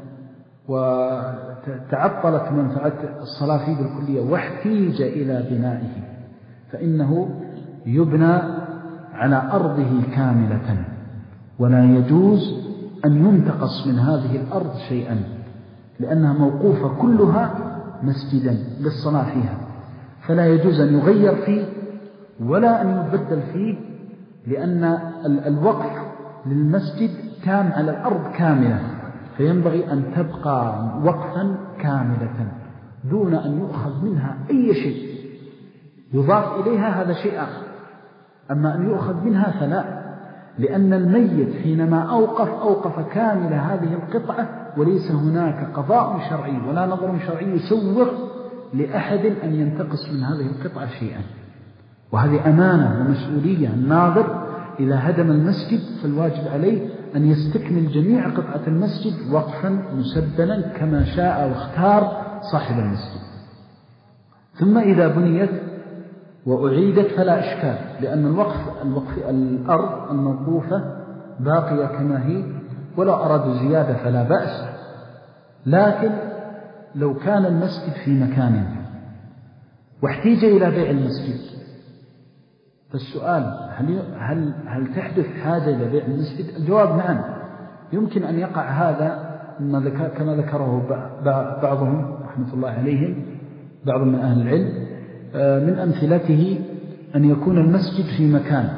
وتعطلت منفعة الصلاة فيه بالكلية واحتيج إلى بنائه فإنه يبنى على أرضه كاملة، ولا يجوز أن ينتقص من هذه الأرض شيئا، لأنها موقوفة كلها مسجدا للصلاة فيها، فلا يجوز أن يغير فيه ولا أن يبدل فيه، لأن الوقف للمسجد كان على الأرض كاملة، فينبغي أن تبقى وقفا كاملة دون أن يؤخذ منها أي شيء، يضاف إليها هذا شيء آخر، أما أن يؤخذ منها فلا، لأن الميت حينما أوقف أوقف كامل هذه القطعة، وليس هناك قضاء شرعي ولا نظر شرعي يسوغ لأحد أن ينتقص من هذه القطعة شيئا. وهذه أمانة ومسؤولية. الناظر إذا هدم المسجد فالواجب عليه أن يستكمل جميع قطعة المسجد وقفا مسدلا كما شاء واختار صاحب المسجد. ثم إذا بنيت وأعيدت فلا إشكال، لأن الوقف, الوقف الأرض الموقوفة باقية كما هي، ولو أرادوا زيادة فلا بأس. لكن لو كان المسجد في مكان واحتيج إلى بيع المسجد، فالسؤال هل, هل, هل تحدث حاجة إلى بيع المسجد؟ الجواب نعم، يمكن أن يقع هذا كما ذكره بعضهم رحمة الله عليهم، بعض من أهل العلم، من أمثلته أن يكون المسجد في مكان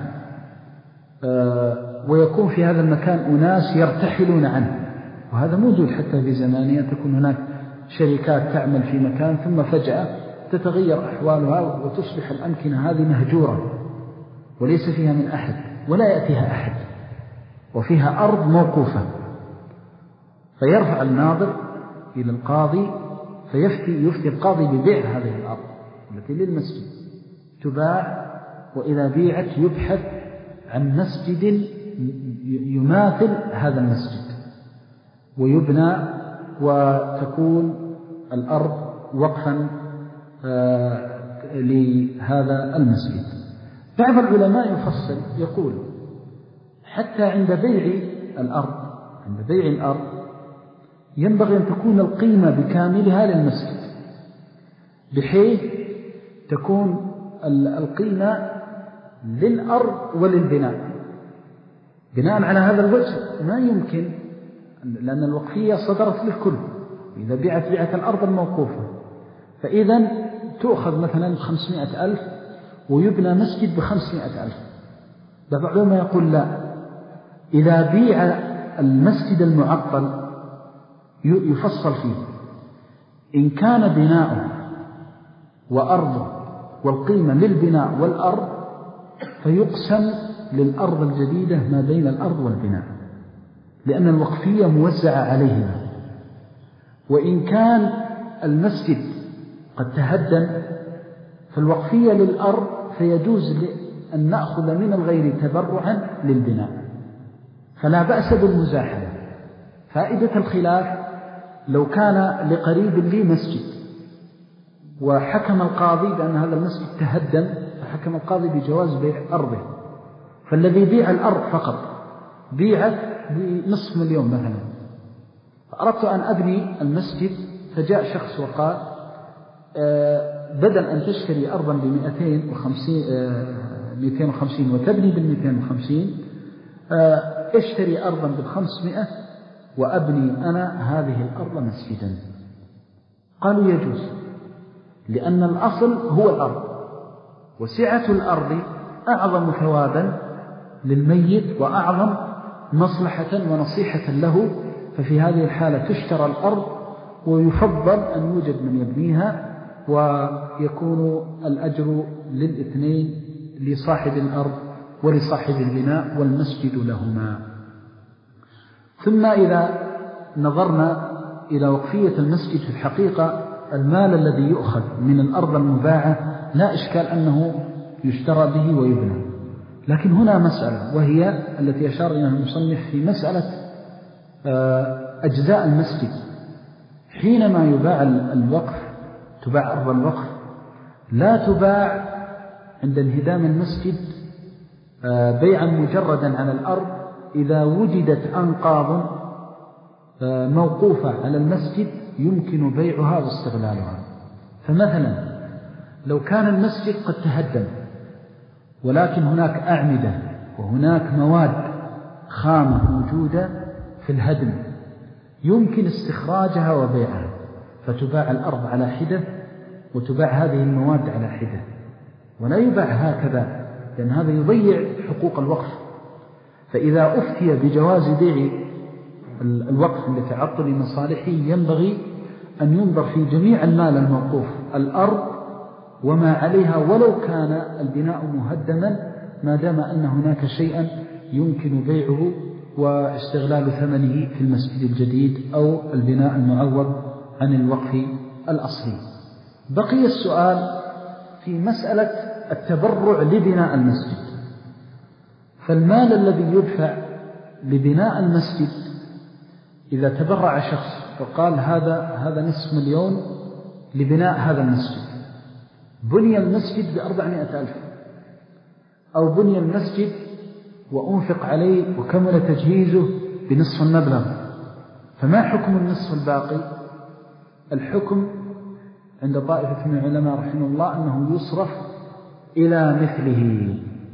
ويكون في هذا المكان أناس يرتحلون عنه، وهذا موجود حتى في زمانية، تكون هناك شركات تعمل في مكان ثم فجأة تتغير أحوالها وتصبح الأمكنة هذه مهجورة وليس فيها من أحد ولا يأتيها أحد وفيها أرض موقوفة، فيرفع الناظر إلى القاضي فيفتي يفتي القاضي ببيع هذه الأرض التي للمسجد، تباع، وإذا بيعت يبحث عن مسجد يماثل هذا المسجد ويبنى وتكون الأرض وقفا لهذا المسجد. بعض العلماء يفصل يقول حتى عند بيع الأرض عند بيع الأرض ينبغي أن تكون القيمة بكاملها للمسجد، بحيث تكون القيمة للأرض وللبناء بناء على هذا الوجه. ما يمكن، لأن الوقفية صدرت للكل، إذا بيعت بيعت الأرض الموقوفة، فإذا تأخذ مثلا خمسمائة ألف ويبنى مسجد بخمسمائة ألف. بعضهم يقول لا، إذا بيع المسجد المعطل يفصل فيه، إن كان بناؤه وأرضه والقيمة للبناء والأرض فيقسم للأرض الجديدة ما بين الأرض والبناء، لأن الوقفية موزعة عليهما. وإن كان المسجد قد تهدم فالوقفية للأرض فيجوز أن نأخذ من الغير تبرعا للبناء، فلا بأس بالمزاحمة. فائدة الخلاف لو كان لقريب لي مسجد وحكم القاضي بأن هذا المسجد تهدم، فحكم القاضي بجواز بيع أرضه، فالذي بيع الأرض فقط بيعت بنصف مليون مثلا، فأردت أن أبني المسجد، فجاء شخص وقال بدل أن تشتري أرضا بمئتين وخمسين مئتين وخمسين وتبني بالمئتين وخمسين، اشتري أرضا بالخمسمائة وأبني أنا هذه الأرض مسجدا. قالوا يجوز، لأن الأصل هو الأرض، وسعة الأرض أعظم ثوابا للميت وأعظم مصلحة ونصيحة له، ففي هذه الحالة تشترى الأرض ويفضل أن يوجد من يبنيها، ويكون الأجر للاثنين، لصاحب الأرض ولصاحب البناء، والمسجد لهما. ثم إذا نظرنا إلى وقفية المسجد، في الحقيقة المال الذي يؤخذ من الأرض المباعة لا إشكال أنه يشترى به ويبنى، لكن هنا مسألة، وهي التي أشار إليها المصنف في مسألة أجزاء المسجد. حينما يباع الوقف، تباع أرض الوقف، لا تباع عند انهدام المسجد بيعا مجردا على الأرض إذا وجدت أنقاض موقوفة على المسجد يمكن بيعها واستغلالها. فمثلا لو كان المسجد قد تهدم ولكن هناك أعمدة وهناك مواد خامة موجودة في الهدم يمكن استخراجها وبيعها، فتباع الأرض على حدة وتباع هذه المواد على حدة، ولا يباع هكذا، لأن هذا يضيع حقوق الوقف. فإذا أفتي بجواز بيع الوقف لتعطل مصالحه ينبغي أن ينظر في جميع المال الموقوف، الأرض وما عليها، ولو كان البناء مهدما، ما دام أن هناك شيئا يمكن بيعه واستغلال ثمنه في المسجد الجديد أو البناء المعوض عن الوقف الأصلي. بقي السؤال في مسألة التبرع لبناء المسجد. فالمال الذي يدفع لبناء المسجد إذا تبرع شخص وقال هذا هذا نصف مليون لبناء هذا المسجد، بني المسجد بأربعمائة ألف، أو بني المسجد وأنفق عليه وكمل تجهيزه بنصف المبلغ، فما حكم النصف الباقي؟ الحكم عند طائفة من العلماء رحمه الله أنه يصرف إلى مثله.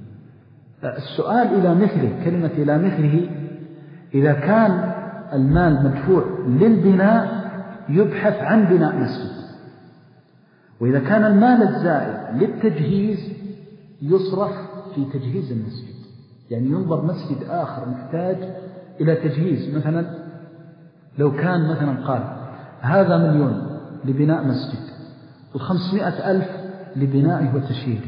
السؤال إلى مثله، كلمة إلى مثله، إذا كان المال مدفوع للبناء يبحث عن بناء مسجد، وإذا كان المال الزائد للتجهيز يصرف في تجهيز المسجد. يعني ينظر مسجد آخر محتاج إلى تجهيز، مثلا لو كان مثلا قال هذا مليون لبناء مسجد والخمسمائة ألف لبنائه وتشييده،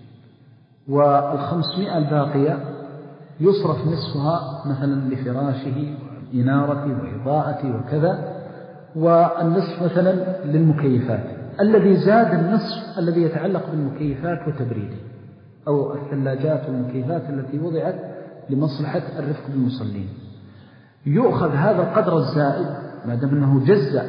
والخمسمائة الباقية يصرف نصفها مثلا لفراشه وإنارته وإضاءته وكذا، والنصف مثلا للمكيفات. الذي زاد النصف الذي يتعلق بالمكيفات وتبريده، أو الثلاجات والمكيفات التي وضعت لمصلحة الرفق بالمصلين. يؤخذ هذا القدر الزائد ما دام أنه جزء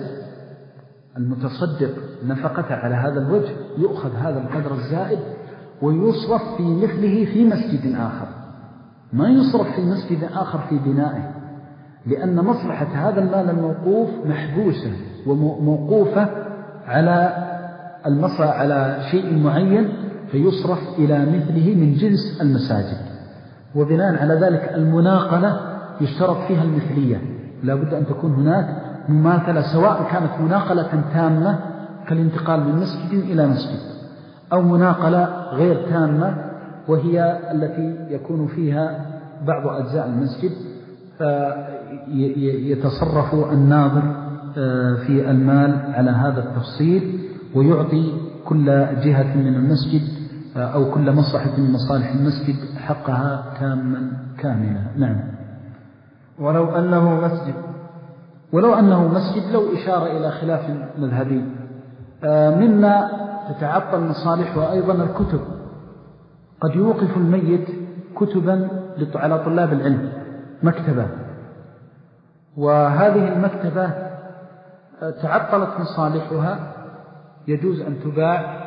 المتصدق نفقته على هذا الوجه، يؤخذ هذا القدر الزائد ويصرف في مثله في مسجد آخر، ما يصرف في مسجد آخر في بنائه، لأن مصلحة هذا المال الموقوف محبوسة وموقوفة على المصلحة على شيء معين، فيصرف إلى مثله من جنس المساجد. وبناء على ذلك المناقلة يشترط فيها المثلية، لا بد أن تكون هناك مماثلة، سواء كانت مناقلة تامة كالانتقال من مسجد إلى مسجد، أو مناقلة غير تامة وهي التي يكون فيها بعض أجزاء المسجد فيتصرف الناظر في المال على هذا التفصيل، ويعطي كل جهة من المسجد أو كل مصلحة من مصالح المسجد حقها تاما كاملا. نعم. ولو أنه مسجد ولو أنه مسجد لو إشارة إلى خلاف مذهبي. مما تتعطل مصالحها أيضا الكتب، قد يوقف الميت كتبا على طلاب العلم، مكتبة، وهذه المكتبة تعطلت مصالحها، يجوز أن تباع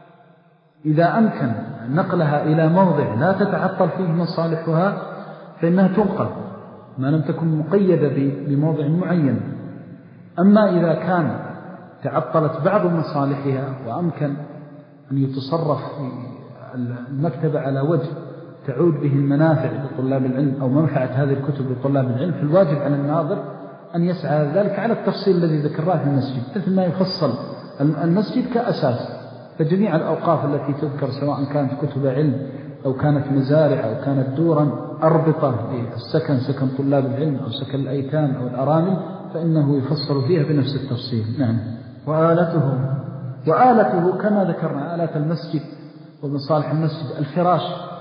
إذا أمكن نقلها إلى موضع لا تتعطل فيه مصالحها فإنها تنقل ما لم تكن مقيدة بموضع معين. أما إذا كان تعطلت بعض مصالحها وأمكن أن يتصرف المكتبة على وجه تعود به المنافع لطلاب العلم أو منفعة هذه الكتب لطلاب العلم، فالواجب على الناظر أن يسعى ذلك على التفصيل الذي ذكرناه في المسجد، مثل ما يفصل المسجد كأساس، فجميع الأوقاف التي تذكر سواء كانت كتب علم أو كانت مزارع أو كانت دورا أربطة للسكن، سكن طلاب العلم أو سكن الأيتام أو الأرامل، فإنه يفصل فيها بنفس التفصيل. نعم. وآلته وآلته كما ذكرنا آلات المسجد ومصالح المسجد، الفراش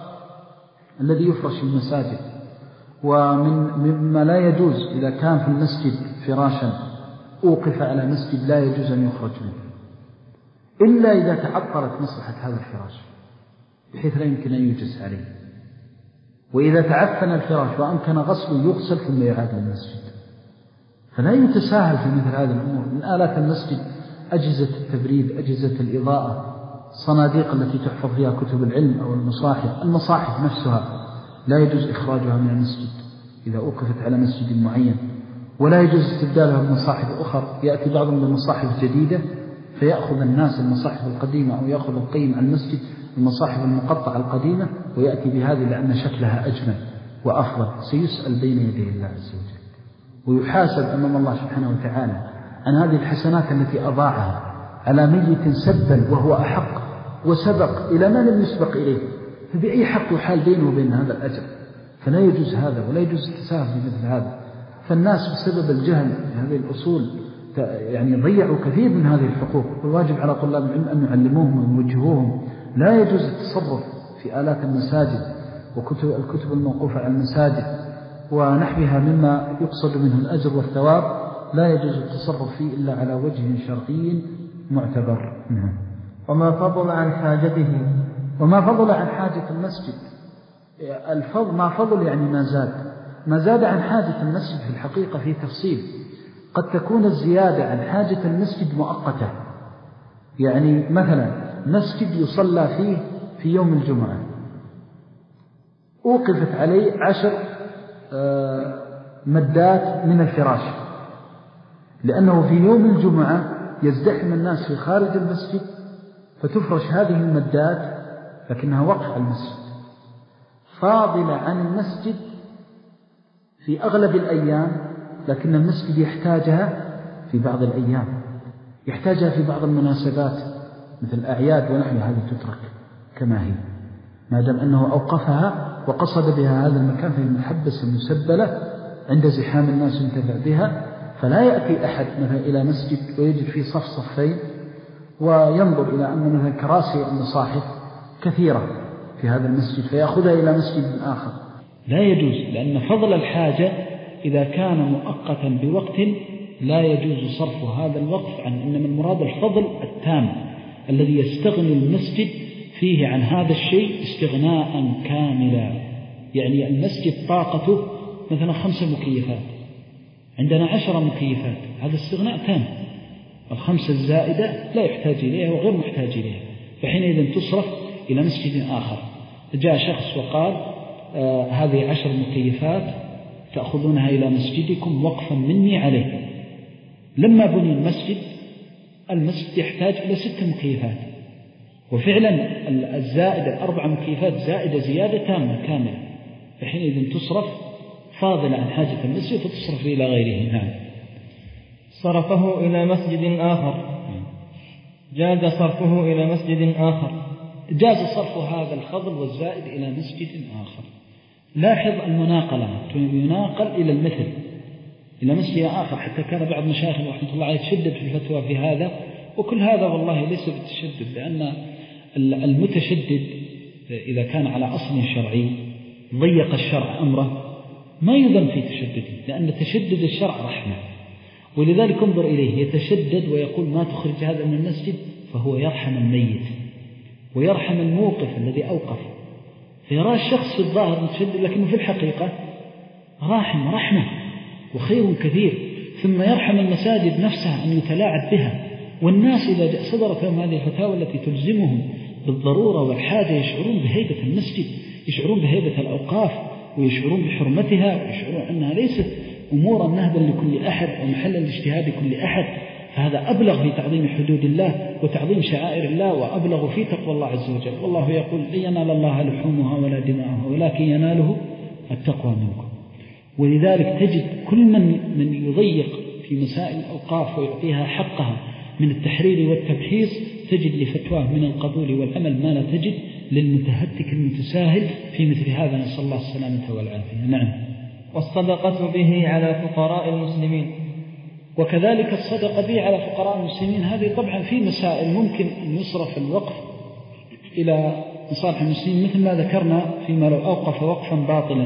الذي يفرش في المساجد، ومن مما لا يجوز إذا كان في المسجد فراشا أوقف على مسجد لا يجوز أن يخرج منه إلا إذا تعطلت مصلحة هذا الفراش بحيث لا يمكن أن يجلس عليه، وإذا تعفن الفراش وأمكن غسله يغسل ثم يعاد للمسجد. فلا يتساهل في مثل هذه الأمور. من آلات المسجد أجهزة التبريد، أجهزة الإضاءة، صناديق التي تحفظ فيها كتب العلم أو المصاحف. المصاحف نفسها لا يجوز إخراجها من المسجد إذا أوقفت على مسجد معين، ولا يجوز استبدالها بمصاحف أخرى. يأتي بعضهم بمصاحف جديدة فيأخذ الناس المصاحف القديمة، أو يأخذ القيم عن المسجد المصاحف المقطعة القديمة ويأتي بهذه لأن شكلها أجمل وأفضل. سيسأل بين يدي الله عز وجل ويحاسب أمام الله سبحانه وتعالى عن هذه الحسنات التي أضاعها على ميت سبا وهو أحق وسبق إلى ما لم يسبق إليه، فبأي حق يحال بينه وبين هذا الأجر؟ فلا يجوز هذا، ولا يجوز التساهل في مثل هذا. فالناس بسبب الجهل في هذه الأصول يعني ضيعوا كثير من هذه الحقوق، والواجب على طلاب العلم أن يعلموهم ويوجهوهم. لا يجوز التصرف في آلات المساجد وكتب الكتب الموقوفة على المساجد ونحوها مما يقصد منه الأجر والثواب لا يجوز التصرف فيه إلا على وجه شرعي معتبر. وما فضل عن حاجته وما فضل عن حاجة المسجد، الفضل ما فضل يعني ما زاد. ما زاد عن حاجة المسجد في الحقيقة في تفصيل. قد تكون الزيادة عن حاجة المسجد مؤقتة، يعني مثلا مسجد يصلى فيه في يوم الجمعة أوقفت عليه عشر مدات من الفراش، لأنه في يوم الجمعة يزدحم الناس في خارج المسجد فتفرش هذه المدات، لكنها وقف على المسجد، فاضلة عن المسجد في أغلب الأيام، لكن المسجد يحتاجها في بعض الأيام، يحتاجها في بعض المناسبات مثل الأعياد ونحن هذه تترك كما هي، ما دام أنه أوقفها وقصد بها هذا المكان في المحبس المسبلة عند زحام الناس ينتفع بها. فلا يأتي أحد مثلا إلى مسجد ويجد فيه صف صفين وينظر إلى أن مثلا كراسي المصاحف كثيرة في هذا المسجد فيأخذها إلى مسجد آخر، لا يجوز، لأن فضل الحاجة إذا كان مؤقتا بوقت لا يجوز صرف هذا الوقف عن، إنما المراد الفضل التام الذي يستغني المسجد فيه عن هذا الشيء استغناء كاملا. يعني المسجد طاقته مثلا خمسة مكيفات، عندنا عشرة مكيفات، هذا استغناء تام، الخمسة الزائدة لا يحتاج إليها وغير محتاج إليها، فحينئذ تصرف إلى مسجد آخر. جاء شخص وقال آه هذه عشر مكيفات تأخذونها إلى مسجدكم وقفا مني عليه. لما بني المسجد المسجد يحتاج إلى ست مكيفات، وفعلا الزائدة الأربع مكيفات زائدة زيادة تامة كاملة، فحينئذ تصرف فاضلة عن حاجة المسجد فتصرف إلى غيره. نعم. صرفه إلى مسجد آخر، جاز صرفه إلى مسجد آخر، جاز صرف هذا الفضل والزائد إلى مسجد آخر. لاحظ المناقلة، يناقل إلى المثل إلى مسجد آخر، حتى كان بعض مشايخنا رحمة الله عليه يتشدد في الفتوى في هذا، وكل هذا والله ليس بالتشدد، لأن المتشدد إذا كان على أصل شرعي ضيق الشرع أمره ما يذم في تشدده، لأن تشدد الشرع رحمة، ولذلك انظر إليه يتشدد ويقول ما تخرج هذا من المسجد، فهو يرحم الميت ويرحم الموقف الذي أوقف، فيرى الشخص في الظاهر متشدد لكنه في الحقيقة راحم رحمة وخير كثير. ثم يرحم المساجد نفسها أن يتلاعب بها، والناس إذا صدرت لهم هذه الفتاوى التي تلزمهم بالضرورة والحاجة يشعرون بهيبة المسجد، يشعرون بهيبة الأوقاف، ويشعرون بحرمتها، ويشعرون أنها ليست أمورا نهبا لكل أحد ومحلا لاجتهاد كل أحد. فهذا أبلغ في تعظيم حدود الله وتعظيم شعائر الله، وأبلغ في تقوى الله عز وجل. والله يقول لن ينال الله لحومها ولا دماؤها ولكن يناله التقوى منكم. ولذلك تجد كل من من يضيق في مسائل الأوقاف ويعطيها حقها من التحرير والتبحيث تجد لفتواه من القبول والعمل ما لا تجد للمتهتك المتساهل في مثل هذا، نسأل الله السلامة والعافية. نعم. والصدقة به على فقراء المسلمين، وكذلك الصدقة به على فقراء المسلمين، هذه طبعا في مسائل ممكن أن يصرف الوقف إلى مصالح المسلمين، مثل ما ذكرنا فيما لو أوقف وقفا باطلا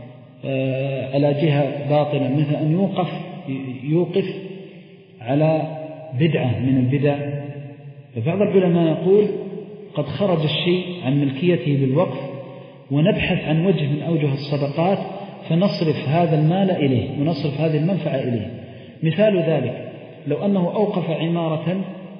على جهة باطلة، مثل أن يوقف يوقف على بدعة من البدع. فبعض العلماء يقول قد خرج الشيء عن ملكيته بالوقف ونبحث عن وجه من أوجه الصدقات فنصرف هذا المال إليه ونصرف هذه المنفعة إليه. مثال ذلك لو أنه أوقف عمارة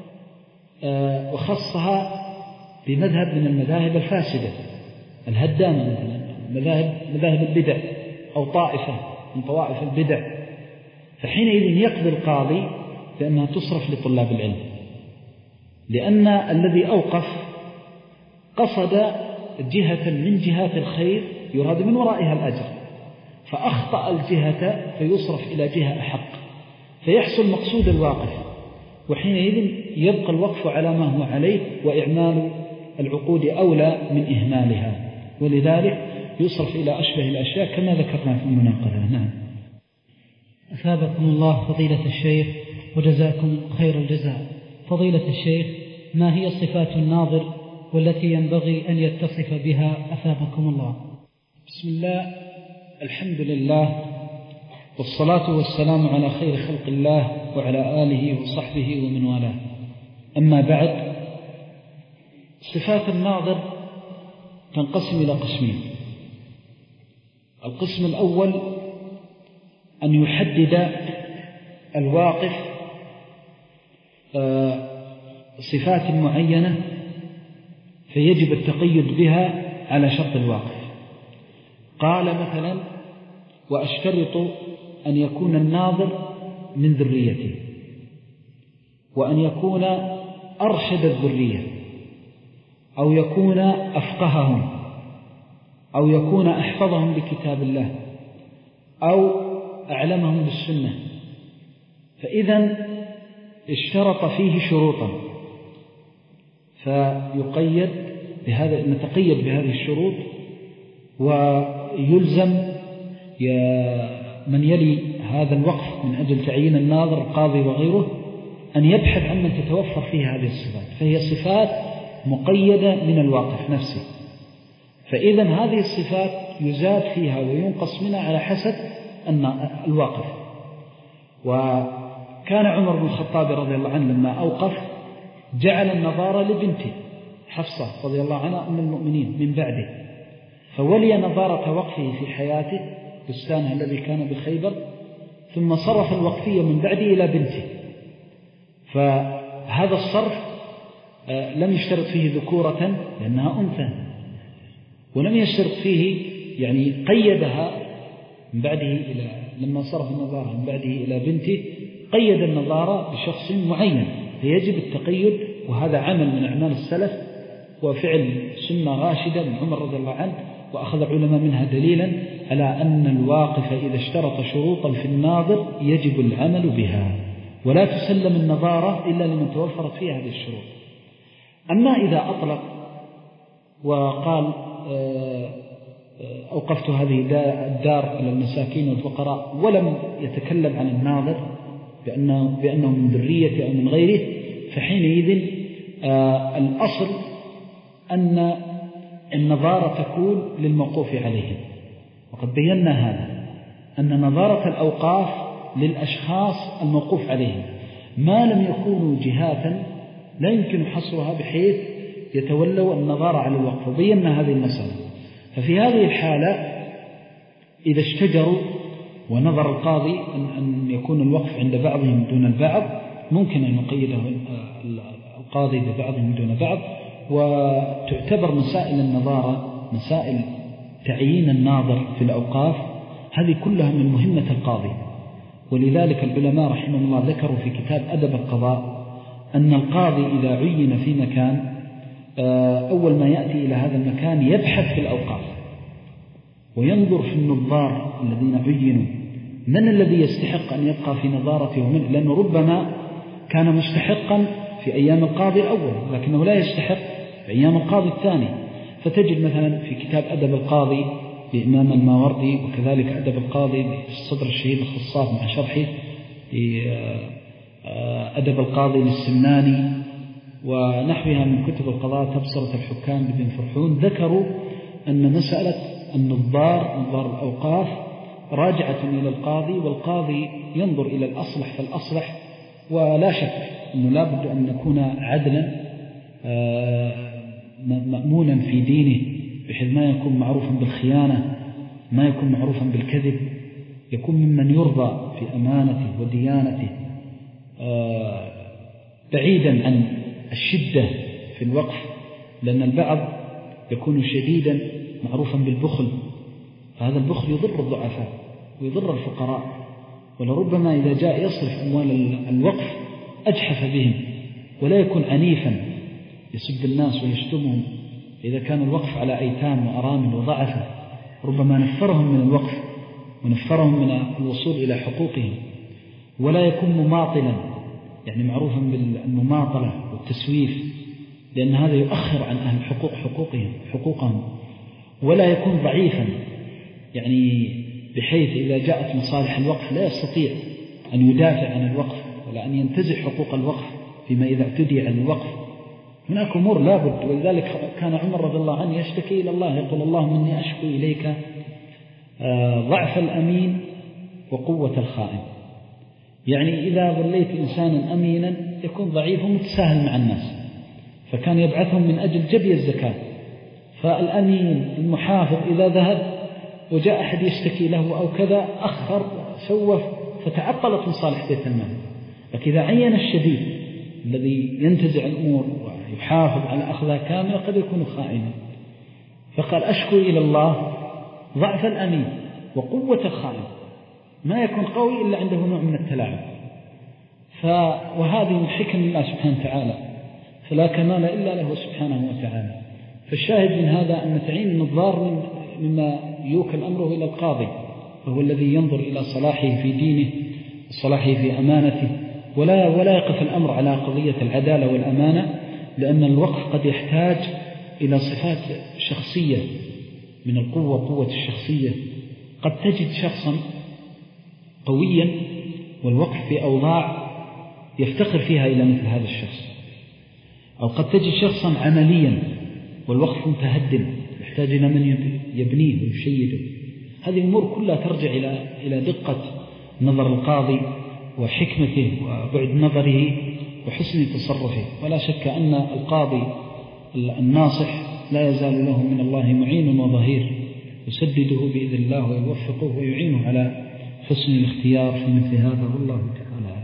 وخصها بمذهب من المذاهب الفاسدة الهدامة مثلا، مذاهب مذاهب البدع أو طائفة من طوائف البدع، فحينئذ يقضي القاضي بأنها تصرف لطلاب العلم، لأن الذي أوقف قصد جهة من جهات الخير يراد من ورائها الأجر، فأخطأ الجهة فيصرف إلى جهة أحق فيحصل مقصود الواقف، وحينئذ يبقى الوقف على ما هو عليه وإعمال العقود أولى من إهمالها، ولذلك يصرف إلى أشبه الأشياء كما ذكرنا في المناقضة. نعم. أثابكم الله فضيلة الشيخ وجزاكم خير الجزاء. فضيلة الشيخ، ما هي صفات الناظر والتي ينبغي أن يتصف بها أثابكم الله؟ بسم الله، الحمد لله، والصلاة والسلام على خير خلق الله وعلى آله وصحبه ومن والاه. أما بعد، صفات الناظر تنقسم إلى قسمين. القسم الأول أن يحدد الواقف صفات معينة فيجب التقيد بها على شرط الواقف. قال مثلا: وأشترط أن يكون الناظر من ذريتي، وأن يكون أرشد الذرية، أو يكون أفقههم، أو يكون أحفظهم بكتاب الله، أو أعلمهم بالسنة. فإذا اشترط فيه شروطا، فيقيد بهذا، نتقيد بهذه الشروط، ويلزم من يلي هذا الوقف من أجل تعيين الناظر القاضي وغيره أن يبحث عن من تتوفر فيه هذه الصفات، فهي صفات مقيدة من الواقف نفسه. فإذا هذه الصفات يزاد فيها وينقص منها على حسب أن الواقف. وكان عمر بن الخطاب رضي الله عنه لما أوقف جعل النظارة لبنته حفصة رضي الله عنها أم المؤمنين من بعده، فولي نظارة وقفه في حياته بستانه الذي كان بخيبر، ثم صرف الوقفية من بعده إلى بنته. فهذا الصرف لم يشترط فيه ذكورة لأنها أنثى، ولم يشترط فيه يعني قيدها من بعده إلى لما صرف النظارة من بعده إلى بنته، قيد النظارة بشخص معين، فيجب التقيد. وهذا عمل من أعمال السلف وفعل سنة راشدة من عمر رضي الله عنه، وأخذ العلماء منها دليلا على أن الواقف إذا اشترط شروطا في الناظر يجب العمل بها، ولا تسلم النظارة إلا لمن توفرت فيها هذه الشروط. أما إذا أطلق وقال أوقفت هذه الدار على المساكين والفقراء ولم يتكلم عن الناظر بأنه, بأنه من ذريته أو من غيره، فحينئذ الأصل أن النظارة تكون للموقوف عليهم. وقد بينا هذا، أن نظارة الأوقاف للأشخاص الموقوف عليهم ما لم يكونوا جهاتا لا يمكن حصرها بحيث يتولوا النظارة على الوقف، وبينا هذه المسألة. ففي هذه الحالة إذا اشتجروا ونظر القاضي أن يكون الوقف عند بعضهم دون البعض، ممكن أن يقيده القاضي ببعضهم دون بعض. وتعتبر مسائل النظارة مسائل تعيين الناظر في الأوقاف هذه كلها من مهمة القاضي. ولذلك العلماء رحمه الله ذكروا في كتاب أدب القضاء أن القاضي إذا عين في مكان أول ما يأتي إلى هذا المكان يبحث في الأوقاف وينظر في النظار الذين عينوا من الذي يستحق أن يبقى في نظارته ومن، لأنه ربما كان مستحقا في أيام القاضي الأول لكنه لا يستحق في أيام القاضي الثاني. فتجد مثلا في كتاب أدب القاضي لإمام الماوردي، وكذلك أدب القاضي بالصدر الشهيد الخصاف مع شرحه أدب القاضي للسمناني ونحوها من كتب القضاء، تبصرة الحكام بن فرحون، ذكروا أن مسألة النظار نظار الأوقاف راجعة إلى القاضي، والقاضي ينظر إلى الأصلح فالأصلح. ولا شك أنه لا بد أن نكون عدلا مأمونا في دينه، بحيث ما يكون معروفا بالخيانة، ما يكون معروفا بالكذب، يكون ممن يرضى في أمانته وديانته، بعيدا عن الشدة في الوقف، لأن البعض يكون شديدا معروفا بالبخل، فهذا البخل يضر الضعفاء ويضر الفقراء، ولربما إذا جاء يصرف أموال الوقف أجحف بهم، ولا يكون عنيفا يسب الناس ويشتمهم. إذا كان الوقف على أيتام وأرامل وضعفة ربما نفرهم من الوقف ونفرهم من الوصول إلى حقوقهم، ولا يكون مماطلا يعني معروفا بالمماطلة والتسويف، لأن هذا يؤخر عن أهل الحقوق حقوقهم حقوقهم ولا يكون ضعيفا يعني بحيث إذا جاءت مصالح الوقف لا يستطيع أن يدافع عن الوقف ولا أن ينتزع حقوق الوقف فيما إذا اعتدي عن الوقف. هناك أمور لابد، ولذلك كان عمر رضي الله عنه يشتكي إلى الله يقول اللهم إني أشكو إليك ضعف الأمين وقوة الخائن. يعني إذا ظليت إنسانا أمينا يكون ضعيف ومتساهل مع الناس، فكان يبعثهم من أجل جبي الزكاة. فالأمين المحافظ إذا ذهب وجاء أحد يشتكي له أو كذا أخر سوف فتعطلت مصالح بيت المال. لكن إذا عين الشديد الذي ينتزع الأمور ويحافظ على أخذها كاملة قد يكون خائنا. فقال أشكو إلى الله ضعف الأمين وقوة الخائن، ما يكون قوي إلا عنده نوع من التلاعب. وهذه من حكم الله سبحانه وتعالى، فلا كمال إلا له سبحانه وتعالى. فالشاهد من هذا أن تعيين النظار مما يوكل أمره إلى القاضي، فهو الذي ينظر إلى صلاحه في دينه وصلاحه في أمانته، ولا ولا يقف الأمر على قضية العدالة والأمانة، لأن الوقف قد يحتاج إلى صفات شخصية من القوة، قوة الشخصية. قد تجد شخصا قويا والوقف في أوضاع يفتقر فيها إلى مثل هذا الشخص، أو قد تجد شخصا عمليا والوقف متهدم يحتاج إلى من يبنيه ويشيده. هذه الأمور كلها ترجع إلى إلى دقة نظر القاضي وحكمته وبعد نظره وحسن تصرفه. ولا شك أن القاضي الناصح لا يزال له من الله معين وظهير يسدده بإذن الله ويوفقه ويعينه على حسن الاختيار في مثل هذا، والله تعالى.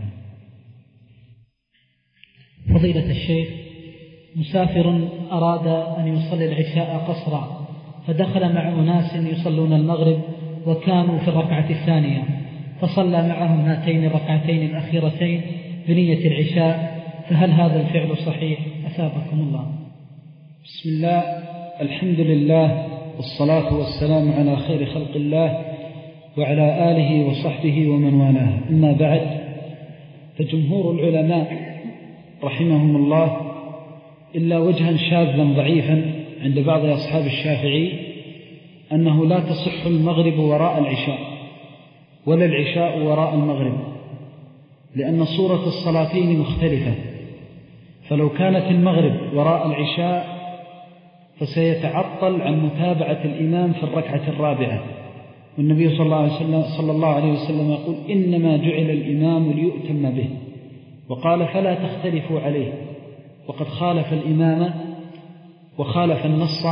فضيلة الشيخ، مسافر أراد أن يصلي العشاء قصرا، فدخل مع أناس يصلون المغرب وكانوا في الركعة الثانية، فصلى معهم هاتين الركعتين الأخيرتين بنية العشاء، فهل هذا الفعل صحيح؟ أثابكم الله. بسم الله، الحمد لله، والصلاة والسلام على خير خلق الله وعلى آله وصحبه ومن والاه. أما بعد، فجمهور العلماء رحمهم الله إلا وجها شاذا ضعيفا عند بعض أصحاب الشافعي أنه لا تصح المغرب وراء العشاء ولا العشاء وراء المغرب، لأن صورة الصلاتين مختلفة. فلو كانت المغرب وراء العشاء فسيتعطل عن متابعة الإمام في الركعة الرابعة، والنبي صلى الله عليه وسلم, صلى الله عليه وسلم يقول إنما جعل الإمام ليؤتم به، وقال فلا تختلفوا عليه، وقد خالف الإمام وخالف النص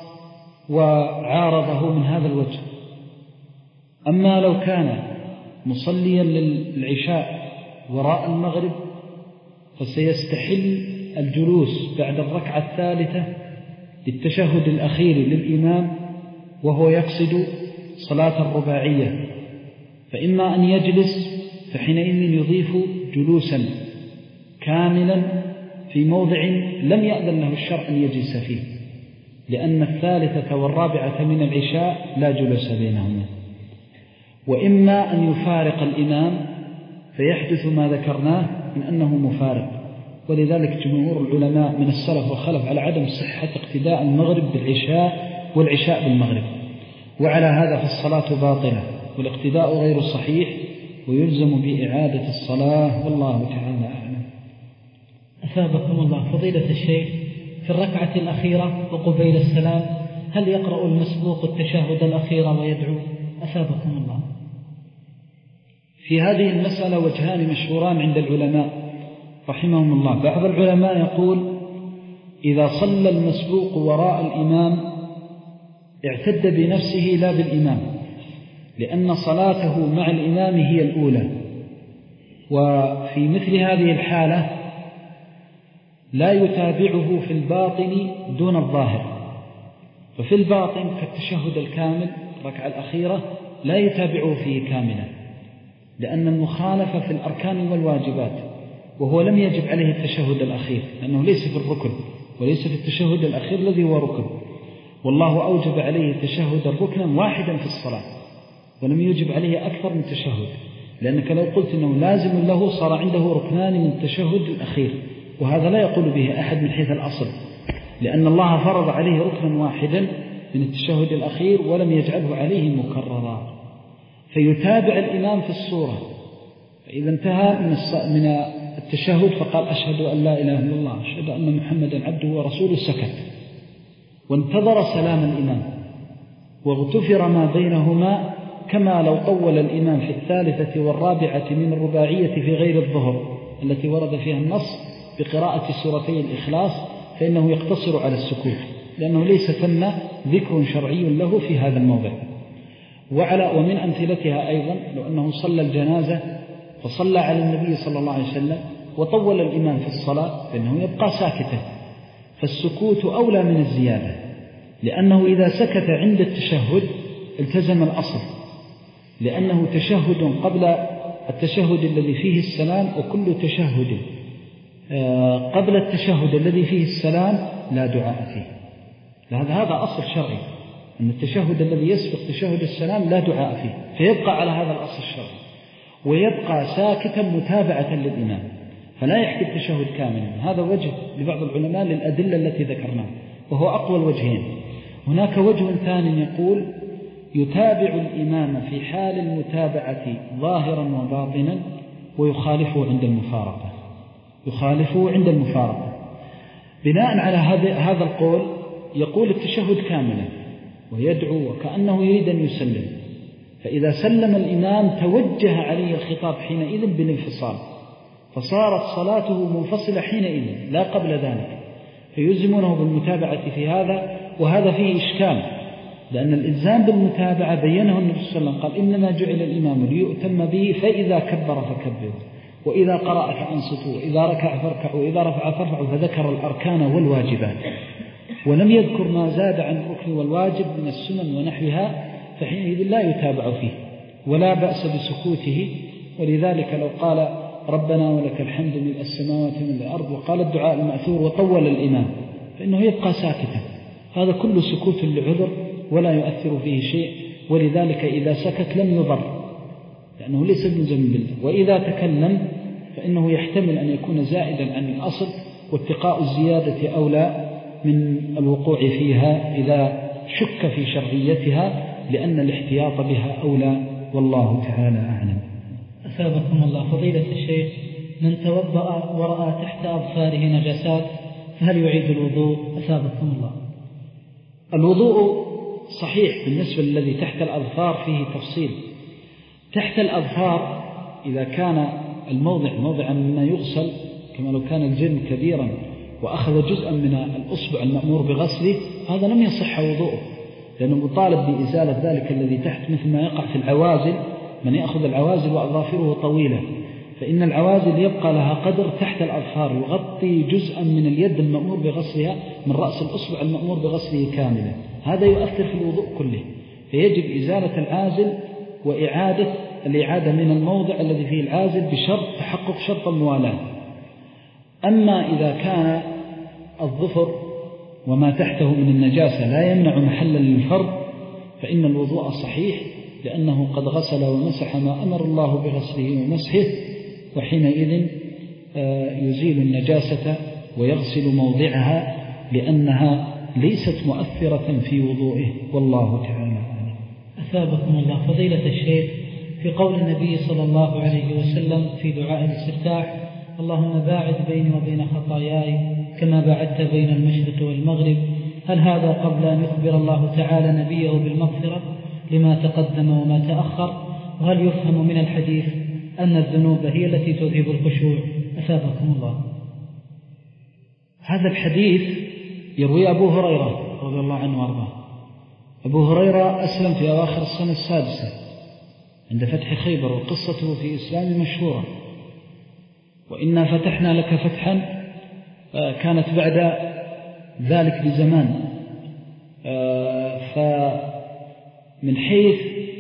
وعارضه من هذا الوجه. أما لو كان مصليا للعشاء وراء المغرب فسيستحل الجلوس بعد الركعة الثالثة للتشهد الأخير للإمام وهو يقصد صلاة الرباعية، فإما أن يجلس فحينئذ يضيف جلوسا كاملا في موضع لم يأذن له الشرع أن يجلس فيه، لأن الثالثة والرابعة من العشاء لا جلوس بينهما. وإما أن يفارق الإمام فيحدث ما ذكرناه من أنه مفارق، ولذلك جمهور العلماء من السلف والخلف على عدم صحة اقتداء المغرب بالعشاء والعشاء بالمغرب، وعلى هذا فالصلاة باطلة والاقتداء غير صحيح ويلزم بإعادة الصلاة، والله تعالى أعلم. أثابكم الله. فضيلة الشيخ، في الركعة الأخيرة وقبيل السلام هل يقرأ المسبوق التشهد الأخير ويدعو؟ أثابكم الله. في هذه المسألة وجهان مشهوران عند العلماء رحمهم الله. بعض العلماء يقول إذا صلى المسبوق وراء الإمام اعتد بنفسه لا بالإمام، لأن صلاته مع الإمام هي الأولى، وفي مثل هذه الحالة لا يتابعه في الباطن دون الظاهر. ففي الباطن كالتشهد الكامل الركعة الأخيرة لا يتابعه فيه كاملا، لأن المخالفة في الأركان والواجبات، وهو لم يجب عليه التشهد الأخير لأنه ليس في الركن وليس في التشهد الأخير الذي هو ركن، والله أوجب عليه التشهد الركنا واحدا في الصلاة ولم يوجب عليه أكثر من تشهد، لأنك لو قلت أنه لازم له صار عنده ركنان من التشهد الأخير، وهذا لا يقول به أحد من حيث الأصل، لأن الله فرض عليه ركنا واحدا من التشهد الأخير ولم يجعله عليه مكررا، فيتابع الإمام في الصورة. فإذا انتهى من التشهد فقال أشهد أن لا إله إلا الله أشهد أن محمدا عبده ورسوله، سكت وانتظر سلام الإمام، واغتفر ما بينهما، كما لو طول الإمام في الثالثة والرابعة من الرباعية في غير الظهر التي ورد فيها النص بقراءة سورتي الإخلاص، فإنه يقتصر على السكوت، لأنه ليس ثم ذكر شرعي له في هذا الموضع. وعلى ومن أمثلتها أيضا لو أنه صلى الجنازة فصلى على النبي صلى الله عليه وسلم وطول الإمام في الصلاة، فإنه يبقى ساكتا، فالسكوت أولى من الزيادة، لأنه إذا سكت عند التشهد التزم الأصل، لأنه تشهد قبل التشهد الذي فيه السلام، وكل تشهد قبل التشهد الذي فيه السلام لا دعاء فيه. هذا أصل شرعي، أن التشهد الذي يسبق تشهد السلام لا دعاء فيه، فيبقى على هذا الأصل الشرعي، ويبقى ساكتا متابعة للإمام، فلا يحكي التشهد كاملا. هذا وجه لبعض العلماء للأدلة التي ذكرناها، وهو أقوى الوجهين. هناك وجه ثاني يقول يتابع الإمام في حال المتابعة ظاهرا وباطنا، ويخالفه عند المفارقة، يخالفه عند المفارقة. بناء على هذا القول يقول التشهد كاملا ويدعو وكأنه يريد أن يسلم، فإذا سلم الإمام توجه عليه الخطاب حينئذ بالانفصال، فصارت صلاته منفصلة حينئذ لا قبل ذلك، فيلزمونه بالمتابعة في هذا. وهذا فيه إشكال، لأن الإلزام بالمتابعة بينه النبي صلى الله عليه وسلم، قال إنما جعل الإمام ليؤتم به، فإذا كبر فكبروا، وإذا قرأ فأنصتوا، وإذا ركع فاركعوا، وإذا رفع فارفعوا، فذكر الأركان والواجبات، ولم يذكر ما زاد عن الركن والواجب من السنن ونحوها، فحينئذ لا يتابع فيه ولا بأس بسكوته. ولذلك لو قال ربنا ولك الحمد ملء السماوات وملء الأرض وقال الدعاء المأثور وطول الإمام، فإنه يبقى ساكتا، هذا كل سكوت لعذر ولا يؤثر فيه شيء. ولذلك إذا سكت لم يضر، لأنه ليس ملزم بالله، وإذا تكلم فإنه يحتمل أن يكون زائدا عن الأصل، واتقاء الزيادة أولى من الوقوع فيها إذا شك في شرعيتها، لأن الاحتياط بها أولى، والله تعالى أعلم. أثابكم الله. فضيلة الشيخ، من توضأ ورأى تحت أظفاره نجاسات فهل يعيد الوضوء؟ أثابكم الله. الوضوء صحيح بالنسبة للذي تحت الأظفار، فيه تفصيل. تحت الأظفار إذا كان الموضع موضعا مما يغسل، كما لو كان الجن كبيرا وأخذ جزءا من الأصبع المأمور بغسله، هذا لم يصح وضوءه، لأنه مطالب بإزالة ذلك الذي تحت، مثل ما يقع في العوازل، من يأخذ العوازل وأظافره طويلة، فإن العوازل يبقى لها قدر تحت الأظفار يغطي جزءا من اليد المأمور بغسلها من رأس الأصبع المأمور بغسله كاملا، هذا يؤثر في الوضوء كله، فيجب إزالة العازل وإعادة الإعادة من الموضع الذي فيه العازل بشرط تحقق شرط الموالاة. أما إذا كان الظفر وما تحته من النجاسة لا يمنع محلا للفرض، فإن الوضوء صحيح، لأنه قد غسل ومسح ما أمر الله بغسله ومسحه، وحينئذ يزيل النجاسة ويغسل موضعها، لأنها ليست مؤثرة في وضوئه، والله تعالى أعلم. أثابكم الله. فضيلة الشيخ، في قول النبي صلى الله عليه وسلم في دعاء الاستفتاح: اللهم باعد بيني وبين خطاياي كما باعدت بين المشرق والمغرب، هل هذا قبل أن يخبر الله تعالى نبيه بالمغفرة لما تقدم وما تأخر؟ وهل يفهم من الحديث أن الذنوب هي التي تذهب الخشوع؟ أثابكم الله. هذا الحديث يروي أبو هريرة رضي الله عنه وارضاه. أبو هريرة أسلم في أواخر السنة السادسة عند فتح خيبر، وقصته في إسلام مشهورة، وإنا فتحنا لك فتحا كانت بعد ذلك بزمان. فمن حيث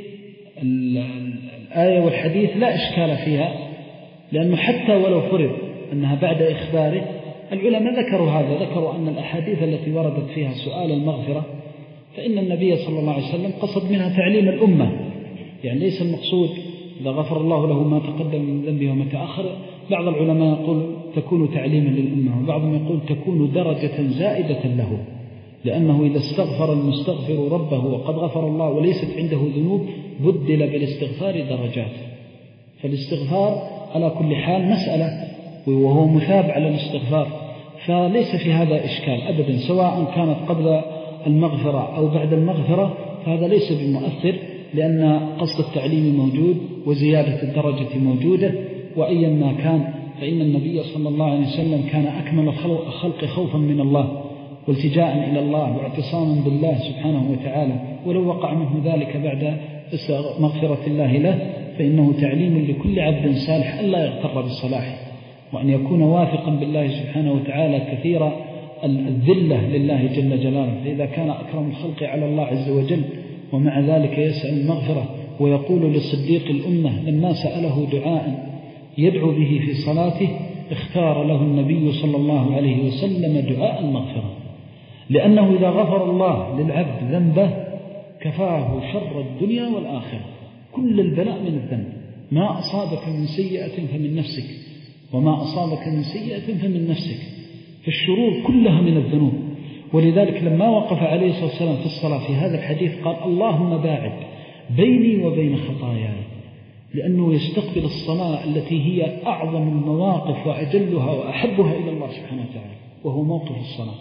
الآية والحديث لا إشكال فيها، لأنه حتى ولو فرض أنها بعد إخباره، العلماء ذكروا هذا، ذكروا أن الأحاديث التي وردت فيها سؤال المغفرة فإن النبي صلى الله عليه وسلم قصد منها تعليم الأمة، يعني ليس المقصود إذا غفر الله له ما تقدم من ذنبه وما تأخر. بعض العلماء يقول تكون تعليما للأمة، وبعضهم يقول تكون درجة زائدة له، لأنه إذا استغفر المستغفر ربه وقد غفر الله وليست عنده ذنوب بدل بالاستغفار درجات، فالاستغفار على كل حال مسألة، وهو مثاب على الاستغفار، فليس في هذا إشكال أبدا، سواء كانت قبل المغفرة أو بعد المغفرة، فهذا ليس بمؤثر، لأن قصد التعليم موجود وزيادة الدرجة موجودة، وأيا ما كان فإن النبي صلى الله عليه وسلم كان أكمل الخلق خوفا من الله والتجاء إلى الله واعتصاما بالله سبحانه وتعالى، ولو وقع منه ذلك بعد مغفرة الله له فإنه تعليم لكل عبد صالح ألا يغتر بالصلاح، وأن يكون واثقا بالله سبحانه وتعالى كثير الذلة لله جل جلاله. فإذا كان أكرم الخلق على الله عز وجل ومع ذلك يسأل المغفرة، ويقول لصديق الأمة لما سأله دعاء يدعو به في صلاته اختار له النبي صلى الله عليه وسلم دعاء المغفرة، لأنه إذا غفر الله للعبد ذنبه كفاه شر الدنيا والآخرة. كل البلاء من الذنب، ما أصابك من سيئة فمن نفسك، وما أصابك من سيئة فمن نفسك، فالشرور كلها من الذنوب. ولذلك لما وقف عليه الصلاة والسلام في الصلاة في هذا الحديث قال اللهم باعد بيني وبين خطاياي، لأنه يستقبل الصلاة التي هي أعظم المواقف وأجلها وأحبها إلى الله سبحانه وتعالى، وهو موقف الصلاة.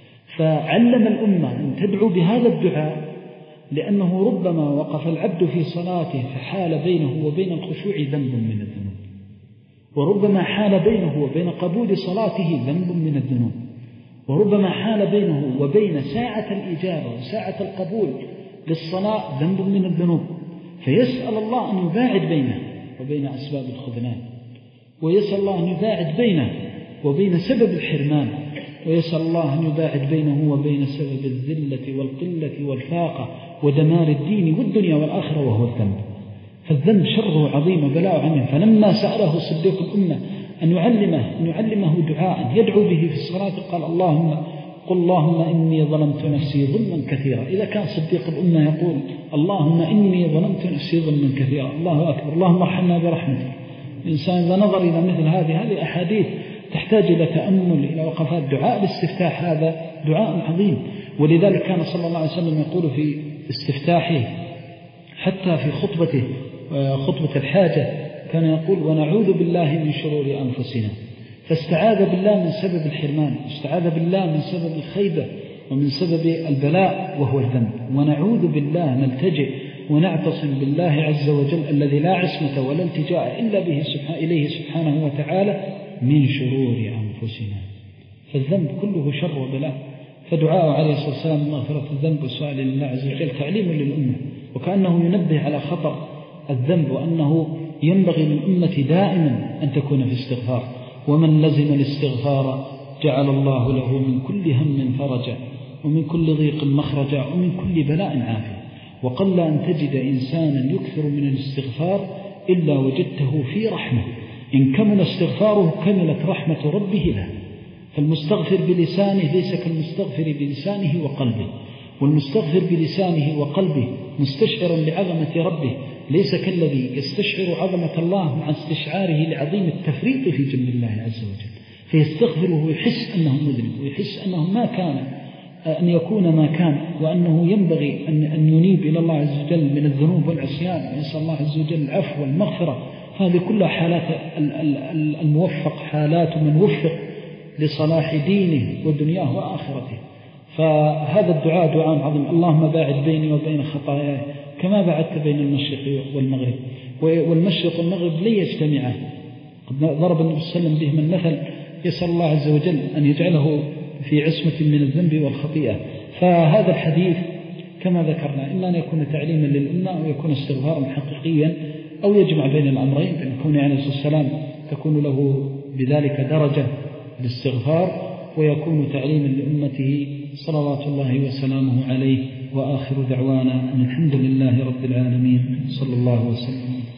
فعلم الأمة أن تدعو بهذا الدعاء، لأنه ربما وقف العبد في صلاته فحال بينه وبين الخشوع ذنب من الذنوب، وربما حال بينه وبين قبول صلاته ذنب من الذنوب، وربما حال بينه وبين ساعة الإجابة وساعة القبول للصلاة ذنب من الذنوب، فيسأل الله أن يباعد بينه وبين أسباب الخذلان، ويسأل الله أن يباعد بينه وبين سبب الحرمان، ويسأل الله أن يباعد بينه وبين سبب الذلة والقلة والفاقة ودمار الدين والدنيا والآخرة، وهو الذنب. فالذنب شره عظيم وبلاء عنه. فلما سأله صديق الأمة أن يعلمه أن يعلمه دعاء يدعو به في الصلاة قال اللهم قل اللهم إني ظلمت نفسي ظلما كثيرا. إذا كان صديق الأمة يقول اللهم إني ظلمت نفسي ظلما كثيرا، الله أكبر، اللهم ارحمنا برحمتك. الإنسان إذا نظر إلى مثل هذه هذه أحاديث تحتاج إلى تأمل، إلى وقفات. دعاء الاستفتاح هذا دعاء عظيم، ولذلك كان صلى الله عليه وسلم يقول في استفتاحه حتى في خطبته خطبة الحاجة كان يقول ونعوذ بالله من شرور أنفسنا، فاستعاذ بالله من سبب الحرمان، استعاذ بالله من سبب الخيبة ومن سبب البلاء وهو الذنب، ونعوذ بالله نلتجئ ونعتصم بالله عز وجل الذي لا عصمة ولا التجاء إلا به سبحانه إليه سبحانه وتعالى من شرور أنفسنا. فالذنب كله شر وبلاء، فدعاء عليه الصلاة والسلام مغفرة الذنب وسؤال لله عز وجل تعليم للأمة، وكأنه ينبه على خطر الذنب، وأنه ينبغي للأمة دائما أن تكون في استغفار. ومن لزم الاستغفار جعل الله له من كل هم فرجا ومن كل ضيق مخرجا ومن كل بلاء عافية. وقل أن تجد إنسانا يكثر من الاستغفار إلا وجدته في رحمة، إن كمل استغفاره كملت رحمة ربه له. فالمستغفر بلسانه ليس كالمستغفر بلسانه وقلبه، والمستغفر بلسانه وقلبه مستشعرا لعظمة ربه ليس كالذي يستشعر عظمة الله مع استشعاره لعظيم التفريط في جنب الله عز وجل، فيستغفر ويحس أنه مذنب، ويحس أنه ما كان أن يكون ما كان، وأنه ينبغي أن ينيب إلى الله عز وجل من الذنوب والعصيان، ويسأل الله عز وجل العفو والمغفرة. هذه كلها حالات الموفق، حالات من وفق لصلاح دينه ودنياه وآخرته. فهذا الدعاء دعاء عظيم، اللهم باعد بيني وبين خطاياي كما بعدت بين المشرق والمغرب. والمشرق والمغرب لن يجتمعا، ضرب النبي صلى الله عليه وسلم بهم المثل، يسأل الله عز وجل أن يجعله في عصمة من الذنب والخطيئة. فهذا الحديث كما ذكرنا إما أن يكون تعليما للأمة أو يكون استغفارا حقيقيا، أو يجمع بين الأمرين، بأن يكون عليه الصلاة والسلام تكون له بذلك درجة الاستغفار، ويكون تعليما لأمته صلوات الله وسلامه عليه. وآخر دعوانا أن الحمد لله رب العالمين، صلى الله وسلم.